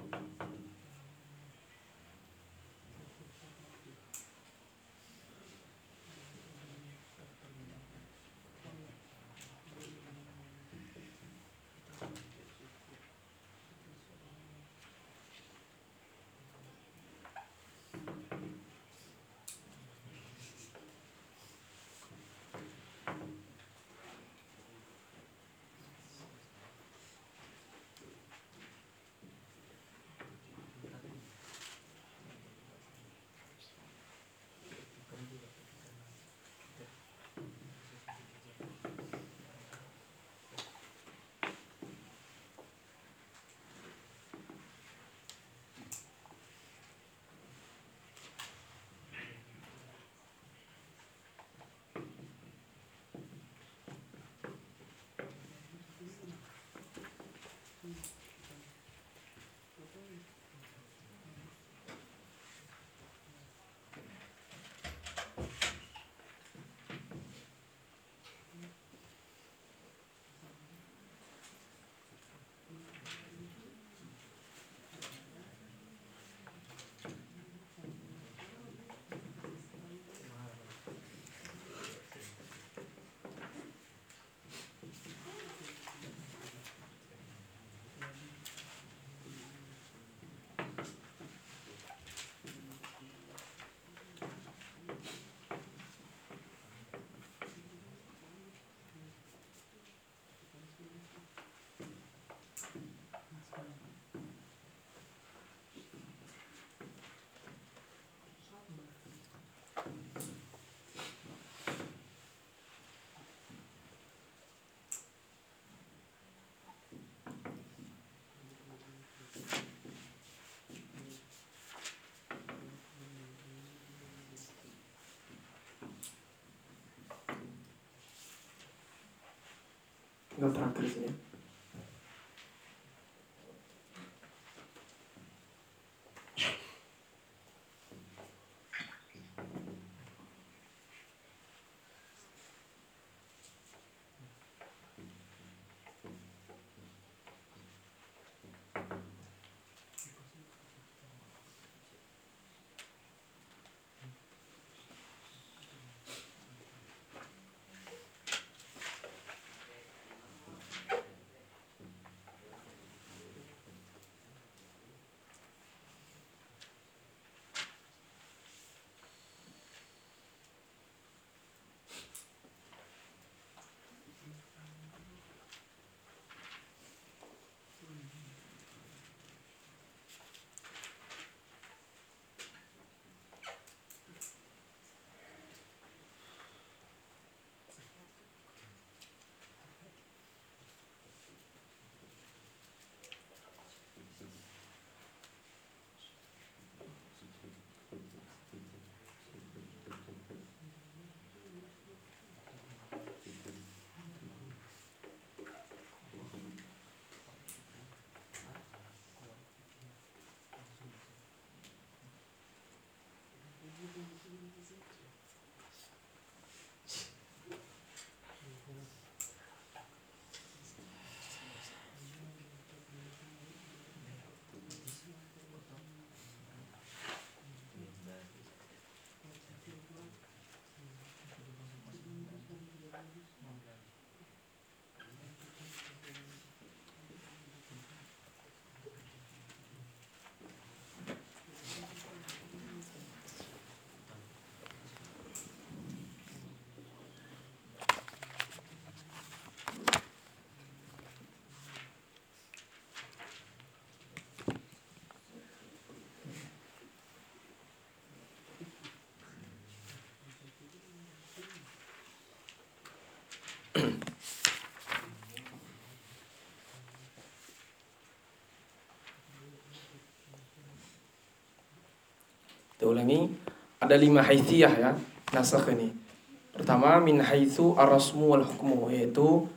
Tinggal terakhir sini. Kita ulangi, ada lima haithiyah ya, nasakh ini. Pertama, min haitsu ar-rasmu wal hukmu, yaitu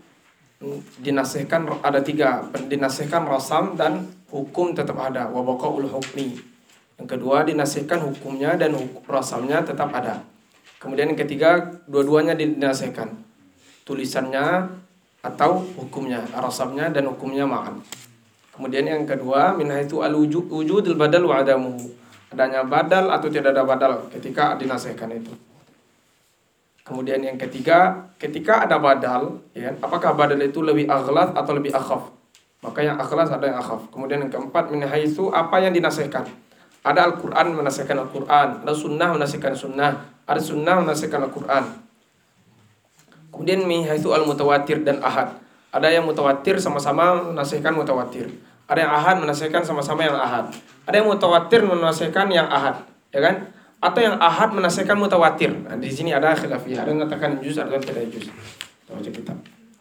dinasihkan ada tiga, dinasihkan rasam dan hukum tetap ada, wa baqaul hukmi. Yang kedua, dinasihkan hukumnya dan hukum rasamnya tetap ada. Kemudian yang ketiga, dua-duanya dinasihkan, tulisannya atau hukumnya, rasamnya dan hukumnya ma'an. Kemudian yang kedua, min haitsu al-wujud wujudul badal wa adamuhu. Adanya badal atau tidak ada badal ketika dinasihkan itu. Kemudian yang ketiga, ketika ada badal, ya, apakah badal itu lebih aghlas atau lebih akhaf? Maka yang aghlas ada yang akhaf. Kemudian yang keempat, min haitsu apa yang dinasihkan. Ada Al-Qur'an menasihkan Al-Qur'an, ada sunnah menasihkan sunnah, ada sunnah menasihkan Al-Qur'an. Kemudian min haitsu al-mutawatir dan ahad. Ada yang mutawatir sama-sama menasihkan mutawatir. Ada yang ahad menasihkan sama-sama yang ahad. Ada yang mutawatir menasihkan yang ahad, ya kan? Atau yang ahad menasihkan mutawatir. Nah, di sini ada khilafiyah. Ada yang mengatakan juz, ada yang tidak juz. Kita baca kitab.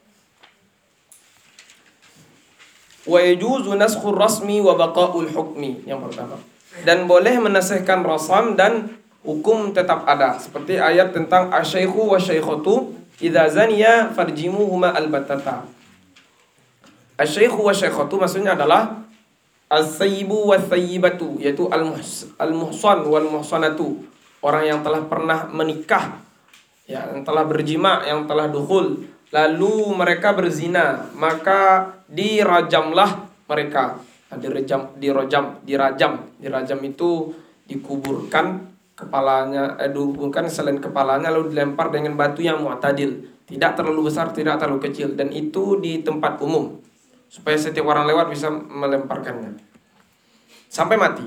Wa yajuzu naskhur rasmi wa baqa'ul hukmi. Yang pertama. Dan boleh menasihkan rasam dan hukum tetap ada. Seperti ayat tentang asyaikhu wa syaikhatu idza zaniya farjimuhuma albatata. Asyaikhu wa syaikhatu maksudnya adalah as-sayyibu wa sayyibatu, yaitu al-muhsan wal muhsanatu, orang yang telah pernah menikah, ya, yang telah berjima, yang telah dukhul, lalu mereka berzina, maka dirajamlah mereka. Nah, dirajam, dirajam, dirajam, dirajam itu dikuburkan kepalanya, eh, dikuburkan selain kepalanya lalu dilempar dengan batu yang mu'tadil, tidak terlalu besar, tidak terlalu kecil, dan itu di tempat umum supaya setiap orang lewat bisa melemparkannya sampai mati.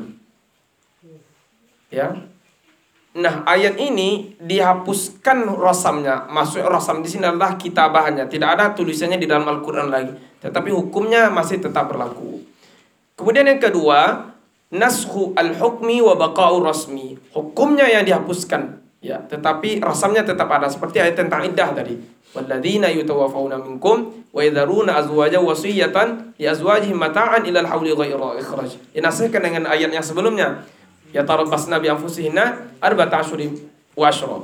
Ya. Nah, ayat ini dihapuskan rasamnya. Maksud rasam di sini adalah kitabahnya. Tidak ada tulisannya di dalam Al-Qur'an lagi, tetapi hukumnya masih tetap berlaku. Kemudian yang kedua, naskhu al-hukmi wa baqa'u rasmi. Hukumnya yang dihapuskan, ya, tetapi rasamnya tetap ada, seperti ayat tentang iddah tadi. Walladzina yutawaffawna minkum wa yadharuna azwajan wasiyatan li azwajihim mata'an ila al-hauli ghairu ikhraj. Dinasihkan dengan ayat yang sebelumnya. Ya tarabbasna bi anfusihinna arba'ata asyhurin wa asyra.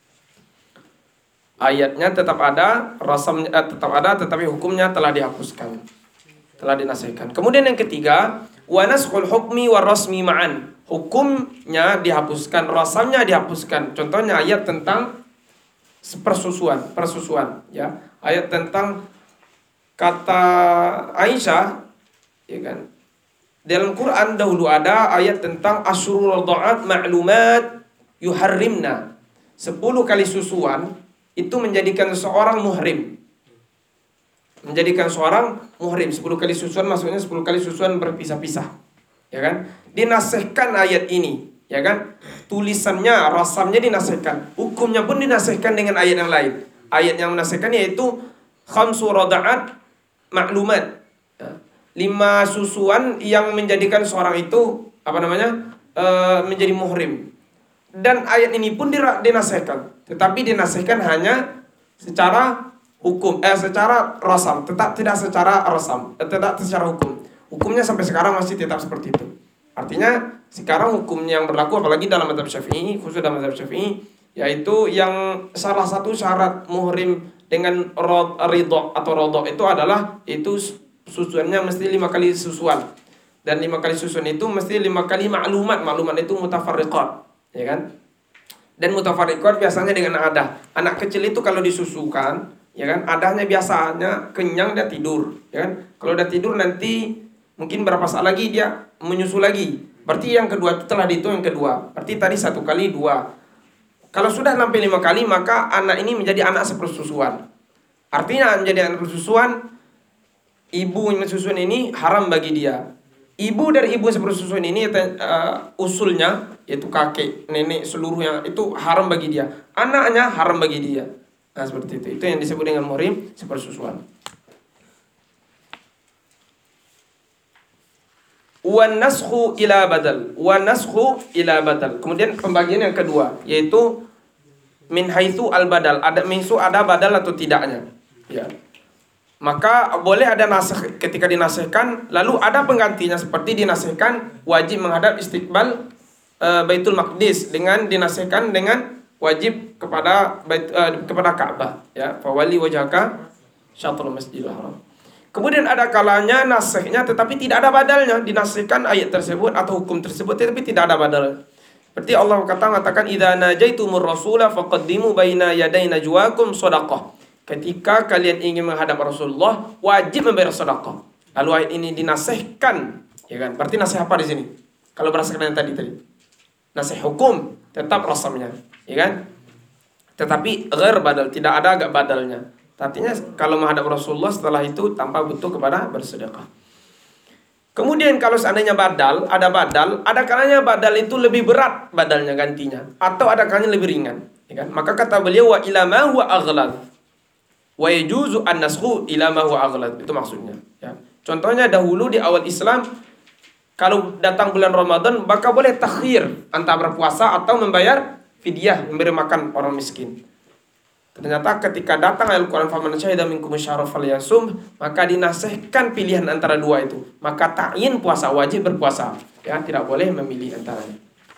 Ayatnya tetap ada, rasamnya eh, tetap ada, tetapi hukumnya telah dihapuskan. Telah dinasihkan. Kemudian yang ketiga, wa naskhul hukmi wa rasmi ma'an. Hukumnya dihapuskan, rasamnya dihapuskan. Contohnya ayat tentang persusuan, persusuan, ya. Ayat tentang kata Aisyah, ya kan. Dalam Quran dahulu ada ayat tentang asyurul radha'at ma'lumat yuharrimna. Sepuluh kali susuan itu menjadikan seorang muhrim. Menjadikan seorang muhrim. Sepuluh kali susuan maksudnya sepuluh kali susuan berpisah-pisah, ya kan. Dinasihkan ayat ini, ya kan, tulisannya, rasamnya dinasihkan, hukumnya pun dinasihkan dengan ayat yang lain. Ayat yang menasihkan yaitu khamsu rada'at maklumat, ya. Lima susuan yang menjadikan seorang itu apa namanya e, menjadi muhrim. Dan ayat ini pun dinasihkan, tetapi dinasihkan hanya secara hukum, eh secara rasam, tetap tidak secara rasam, eh, tidak secara hukum. Hukumnya sampai sekarang masih tetap seperti itu. Artinya sekarang hukum yang berlaku apalagi dalam mazhab Syafi'i, khusus dalam mazhab Syafi'i, yaitu yang salah satu syarat muhrim dengan ridho atau rodho itu adalah itu susuannya mesti lima kali susuan, dan lima kali susuan itu mesti lima kali maklumat. Maklumat itu mutafarriqat, ya kan? Dan mutafarriqat biasanya dengan adah. Anak kecil itu kalau disusukan, ya kan, adahnya biasanya kenyang dia tidur, ya kan? Kalau dia tidur nanti mungkin berapa saat lagi dia menyusu lagi. Berarti yang kedua itu telah dihitung yang kedua. Berarti tadi satu kali dua. Kalau sudah sampai lima kali maka anak ini menjadi anak sepersusuan. Artinya menjadi anak persusuan, ibu yang menyusuan ini haram bagi dia. Ibu dari ibu sepersusuan ini uh, usulnya yaitu kakek, nenek seluruhnya itu haram bagi dia. Anaknya haram bagi dia. Nah seperti itu. Itu yang disebut dengan muhrim sepersusuan. Wan naskhu ila badal, wan naskhu ila badal. Kemudian pembagian yang kedua yaitu min haitsu al badal, ada minsu ada badal atau tidaknya, ya. Maka boleh ada nasikh ketika dinasihkan, lalu ada penggantinya seperti dinasihkan wajib menghadap istiqbal e, Baitul Maqdis dengan dinasihkan dengan wajib kepada bait, e, kepada Ka'bah, ya. Fawali wajhaka syatrul Masjidil Haram. Kemudian ada kalanya nasikhnya tetapi tidak ada badalnya, dinasihkan ayat tersebut atau hukum tersebut tetapi tidak ada badal. Seperti Allah kata mengatakan idza najaitumur rasula faqaddimu baina yaday najwakum shadaqah. Ketika kalian ingin menghadap Rasulullah wajib membayar sedekah. lalu ayat ini dinasihkan, ya kan? Berarti nasih apa di sini? Kalau berdasarkan yang tadi tadi. Nasih hukum tetap rasamnya, ya kan? Tetapi ghair badal, tidak ada agak badalnya. Artinya kalau menghadap Rasulullah setelah itu tanpa butuh kepada bersedekah. Kemudian kalau seandainya badal, ada badal, ada kalanya badal itu lebih berat badalnya gantinya, atau ada kalanya lebih ringan, ya kan? Maka kata beliau wa ila ma huwa aghlad wa yajuzu an-nasxu ila ma huwa aghlad. Itu maksudnya, ya. Contohnya dahulu di awal Islam kalau datang bulan Ramadan maka boleh takhir antara berpuasa atau membayar fidyah, memberi makan orang miskin. Ternyata ketika datang Al-Quran faman syahida minkum syahra falyasum, maka dinasihkan pilihan antara dua itu. Maka ta'yin puasa, wajib berpuasa, ya, tidak boleh memilih antaranya.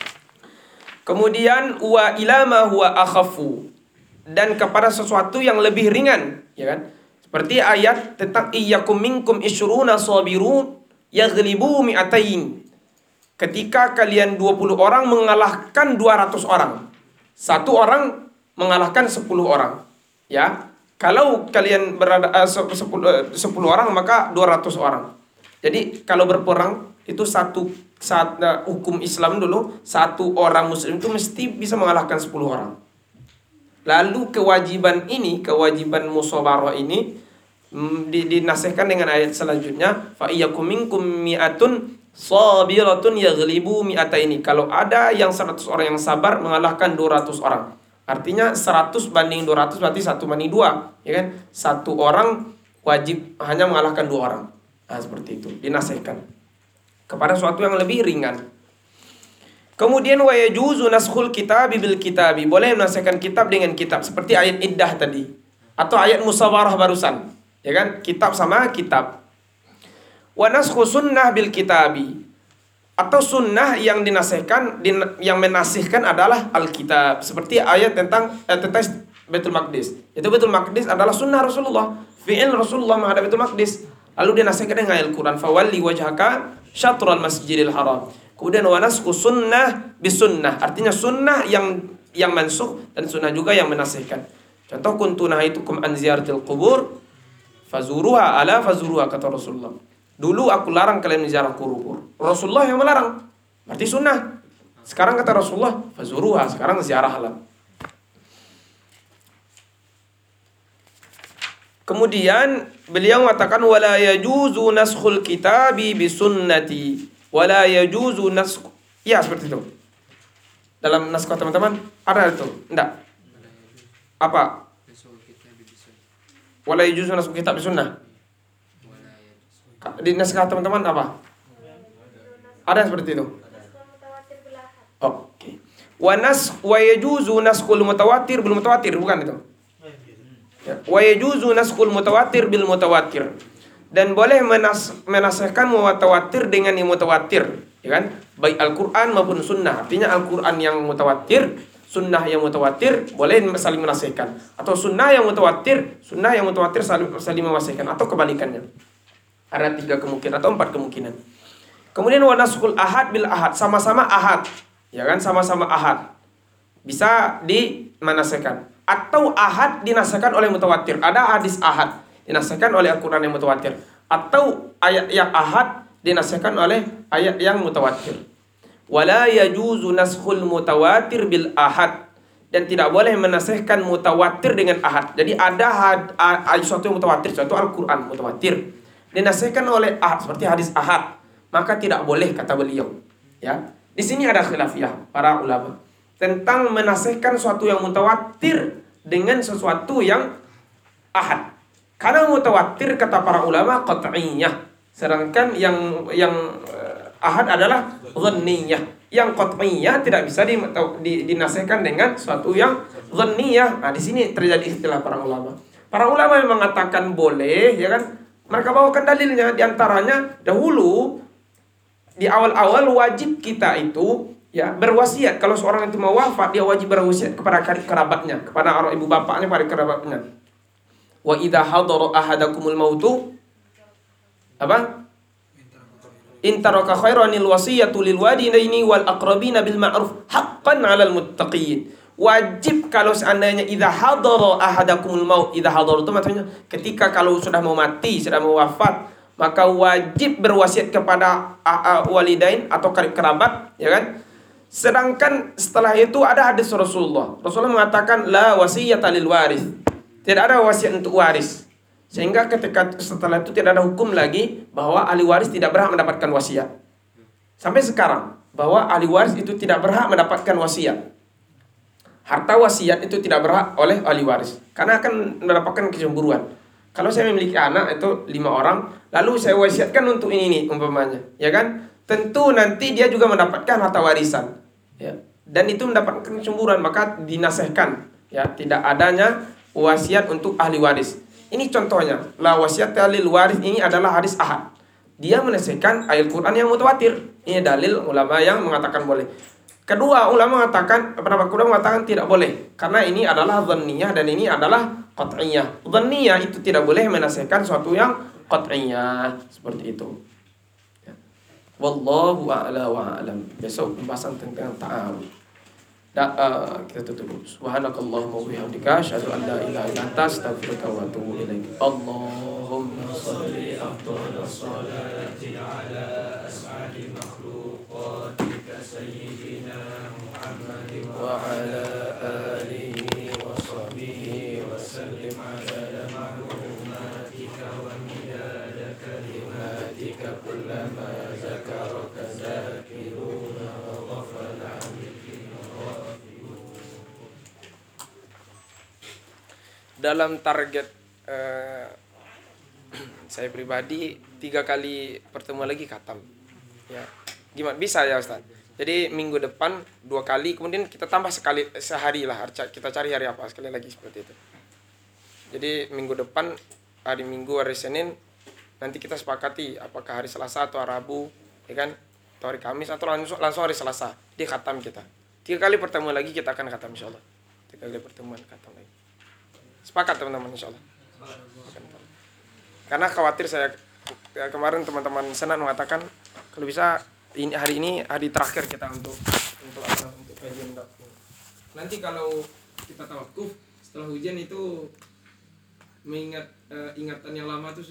Kemudian wa ila ma huwa akhafu, dan kepada sesuatu yang lebih ringan, ya kan? Seperti ayat tentang iyyakum minkum isyruna sabirun yaghlibu mi'atain. Ketika kalian dua puluh orang mengalahkan dua ratus orang. Satu orang mengalahkan sepuluh orang, ya. Kalau kalian berada uh, sepuluh orang maka dua ratus orang. Jadi kalau berperang itu satu saat uh, hukum Islam dulu, satu orang muslim itu mesti bisa mengalahkan sepuluh orang. Lalu kewajiban ini, kewajiban musabarah ini mm, dinasihkan dengan ayat selanjutnya, fa iyyakum minkum mi'atun sabiratun yaghlibu mi'ataini. Kalau ada yang seratus orang yang sabar mengalahkan dua ratus orang. Artinya seratus banding dua ratus berarti satu banding dua, ya kan? Satu orang wajib hanya mengalahkan dua orang. Nah, seperti itu, dinasihkan kepada sesuatu yang lebih ringan. Kemudian wa yajuzu naskhul kitabi bil kitabi, boleh menasihkan kitab dengan kitab seperti ayat iddah tadi atau ayat musawarah barusan, ya kan? Kitab sama kitab. Wa naskhu sunnah bil kitabi, atau sunnah yang dinasihkan, din, yang menasihkan adalah Alkitab. Seperti ayat tentang eh, tentang Baitul Maqdis. Itu Baitul Maqdis adalah sunnah Rasulullah, fi'il Rasulullah menghadap Baitul Maqdis. Lalu dinasihkan dengan Al-Quran, fawalli wajhaka syatral masjidil haram. Kemudian wa nasku sunnah bisunnah, artinya sunnah yang yang mansukh dan sunnah juga yang menasihkan. Contoh kuntu nahaitukum an ziyaratil qubur fazuruha ala fazuruha, kata Rasulullah. Dulu aku larang kalian menziarah kubur. Rasulullah yang melarang. Berarti sunnah. Sekarang kata Rasulullah, fazuruha, sekarang ziarahlah. Kemudian beliau mengatakan wala yajuzu naskhul kitabi bisunnati wala yajuzu naskh. Ya, seperti itu. Dalam naskah teman-teman ada itu? Enggak. Apa? Wala yajuzu naskhul kitab bisunnah. Di naskah teman-teman apa? Ada seperti itu. Oke. Wa nas wa yajuzu naskhul mutawatir bil mutawatir, bukan itu? Ya. Wa yajuzu naskhul mutawatir bil mutawatir. Dan boleh menas menasihkan mutawatir dengan yang mutawatir, ya kan? Baik Al-Qur'an maupun sunnah. Artinya Al-Qur'an yang mutawatir, sunnah yang mutawatir boleh saling menasihkan, atau sunnah yang mutawatir, sunnah yang mutawatir saling saling menasihkan, atau kebalikannya. Ada tiga kemungkinan atau empat kemungkinan. Kemudian wa naskhul ahad bil ahad, sama-sama ahad, ya kan, sama-sama ahad bisa dinasihkan, atau ahad dinasihkan oleh mutawatir. Ada hadis ahad dinasihkan oleh Al-Quran yang mutawatir, atau ayat yang ahad dinasihkan oleh ayat yang mutawatir. Wala yajuzu naskhul mutawatir bil ahad, dan tidak boleh menasihkan mutawatir dengan ahad. Jadi ada had, ayat suatu yang mutawatir, suatu Al-Quran mutawatir dinasihkan oleh ahad seperti hadis ahad, maka tidak boleh, kata beliau. Ya, di sini ada khilafiyah para ulama tentang menasihkan suatu yang mutawatir dengan sesuatu yang ahad. Karena mutawatir kata para ulama qat'iyyah, sedangkan yang yang ahad adalah dhanniyah. Yang qat'iyyah tidak bisa di, di, dinasihkan dengan suatu yang dhanniyah. Nah, di sini terjadi istilah para ulama. Para ulama yang mengatakan boleh, ya kan? Mereka bawakan dalilnya, diantaranya dahulu di awal-awal wajib kita itu ya berwasiat. Kalau seorang itu mau wafat, dia wajib berwasiat kepada kerabatnya, kepada orang ibu bapaknya, pada kerabatnya. Wa idza hadara ahadakumul mautu apa? In taraka khairanil wasiyatu lil walidaini wal aqrabina bil ma'ruf haqqan 'alal muttaqin. Wajib kalau seandainya idza hadara ahadakumul maut, idza hadara itu maksudnya ketika kalau sudah mau mati, sudah mau wafat, maka wajib berwasiat kepada uh, uh, walidain atau karib kerabat, ya kan? Sedangkan setelah itu ada hadis Rasulullah. Rasulullah mengatakan la wasiyata lil waris. Tidak ada wasiat untuk waris. Sehingga ketika setelah itu tidak ada hukum lagi bahwa ahli waris tidak berhak mendapatkan wasiat. Sampai sekarang bahwa ahli waris itu tidak berhak mendapatkan wasiat. Harta wasiat itu tidak berhak oleh ahli waris karena akan mendapatkan kecemburuan. Kalau saya memiliki anak itu lima orang, lalu saya wasiatkan untuk ini nih umpamanya, ya kan? Tentu nanti dia juga mendapatkan harta warisan, ya. Dan itu mendapatkan kecemburuan, maka dinasehkan, ya, tidak adanya wasiat untuk ahli waris. Ini contohnya, la wasiat lil waris ini adalah hadis ahad. Dia menasehkan ayat Quran yang mutawatir. Ini dalil ulama yang mengatakan boleh. Kedua, ulama mengatakan, pendapat ulama mengatakan tidak boleh karena ini adalah dhanniyah dan ini adalah qat'iyah. Dhanniyah itu tidak boleh menasihkan sesuatu yang qat'iyah, seperti itu. Ya. Wallahu a'la wa a'lam. Besok pembahasan tentang ta'awud. Da, uh, kita tutup dulu. Subhanakallahumma wa bihamdika asyhadu an la ilaha illa anta astaghfiruka wa atubu ilaik. Allahumma shalli afdhalas salati ala as'adil makhluqatika sayyidina Muhammadin wa ala alihi wa sahbihi wa sallim ala ma'lumatika wa midada kalimatika kullama zakaraka zakiruna wa ghafala dalam target uh, saya pribadi tiga kali pertemuan lagi khatam, ya gimana bisa ya Ustaz? Jadi minggu depan dua kali, kemudian kita tambah sekali sehari lah, kita cari hari apa sekali lagi seperti itu. Jadi minggu depan hari Minggu, hari Senin nanti kita sepakati apakah hari Selasa atau hari Rabu, ya kan? Atau hari Kamis atau langsung langsung hari Selasa di khatam kita. Tiga kali pertemuan lagi kita akan khatam insyaallah. Tiga kali pertemuan khatam lagi. Sepakat teman-teman insyaallah. Karena khawatir saya ya, kemarin teman-teman senat mengatakan kalau bisa ini hari ini hari terakhir kita untuk untuk apa untuk kajian. Nanti kalau kita tawakuf setelah hujan itu mengingat uh, ingatan yang lama itu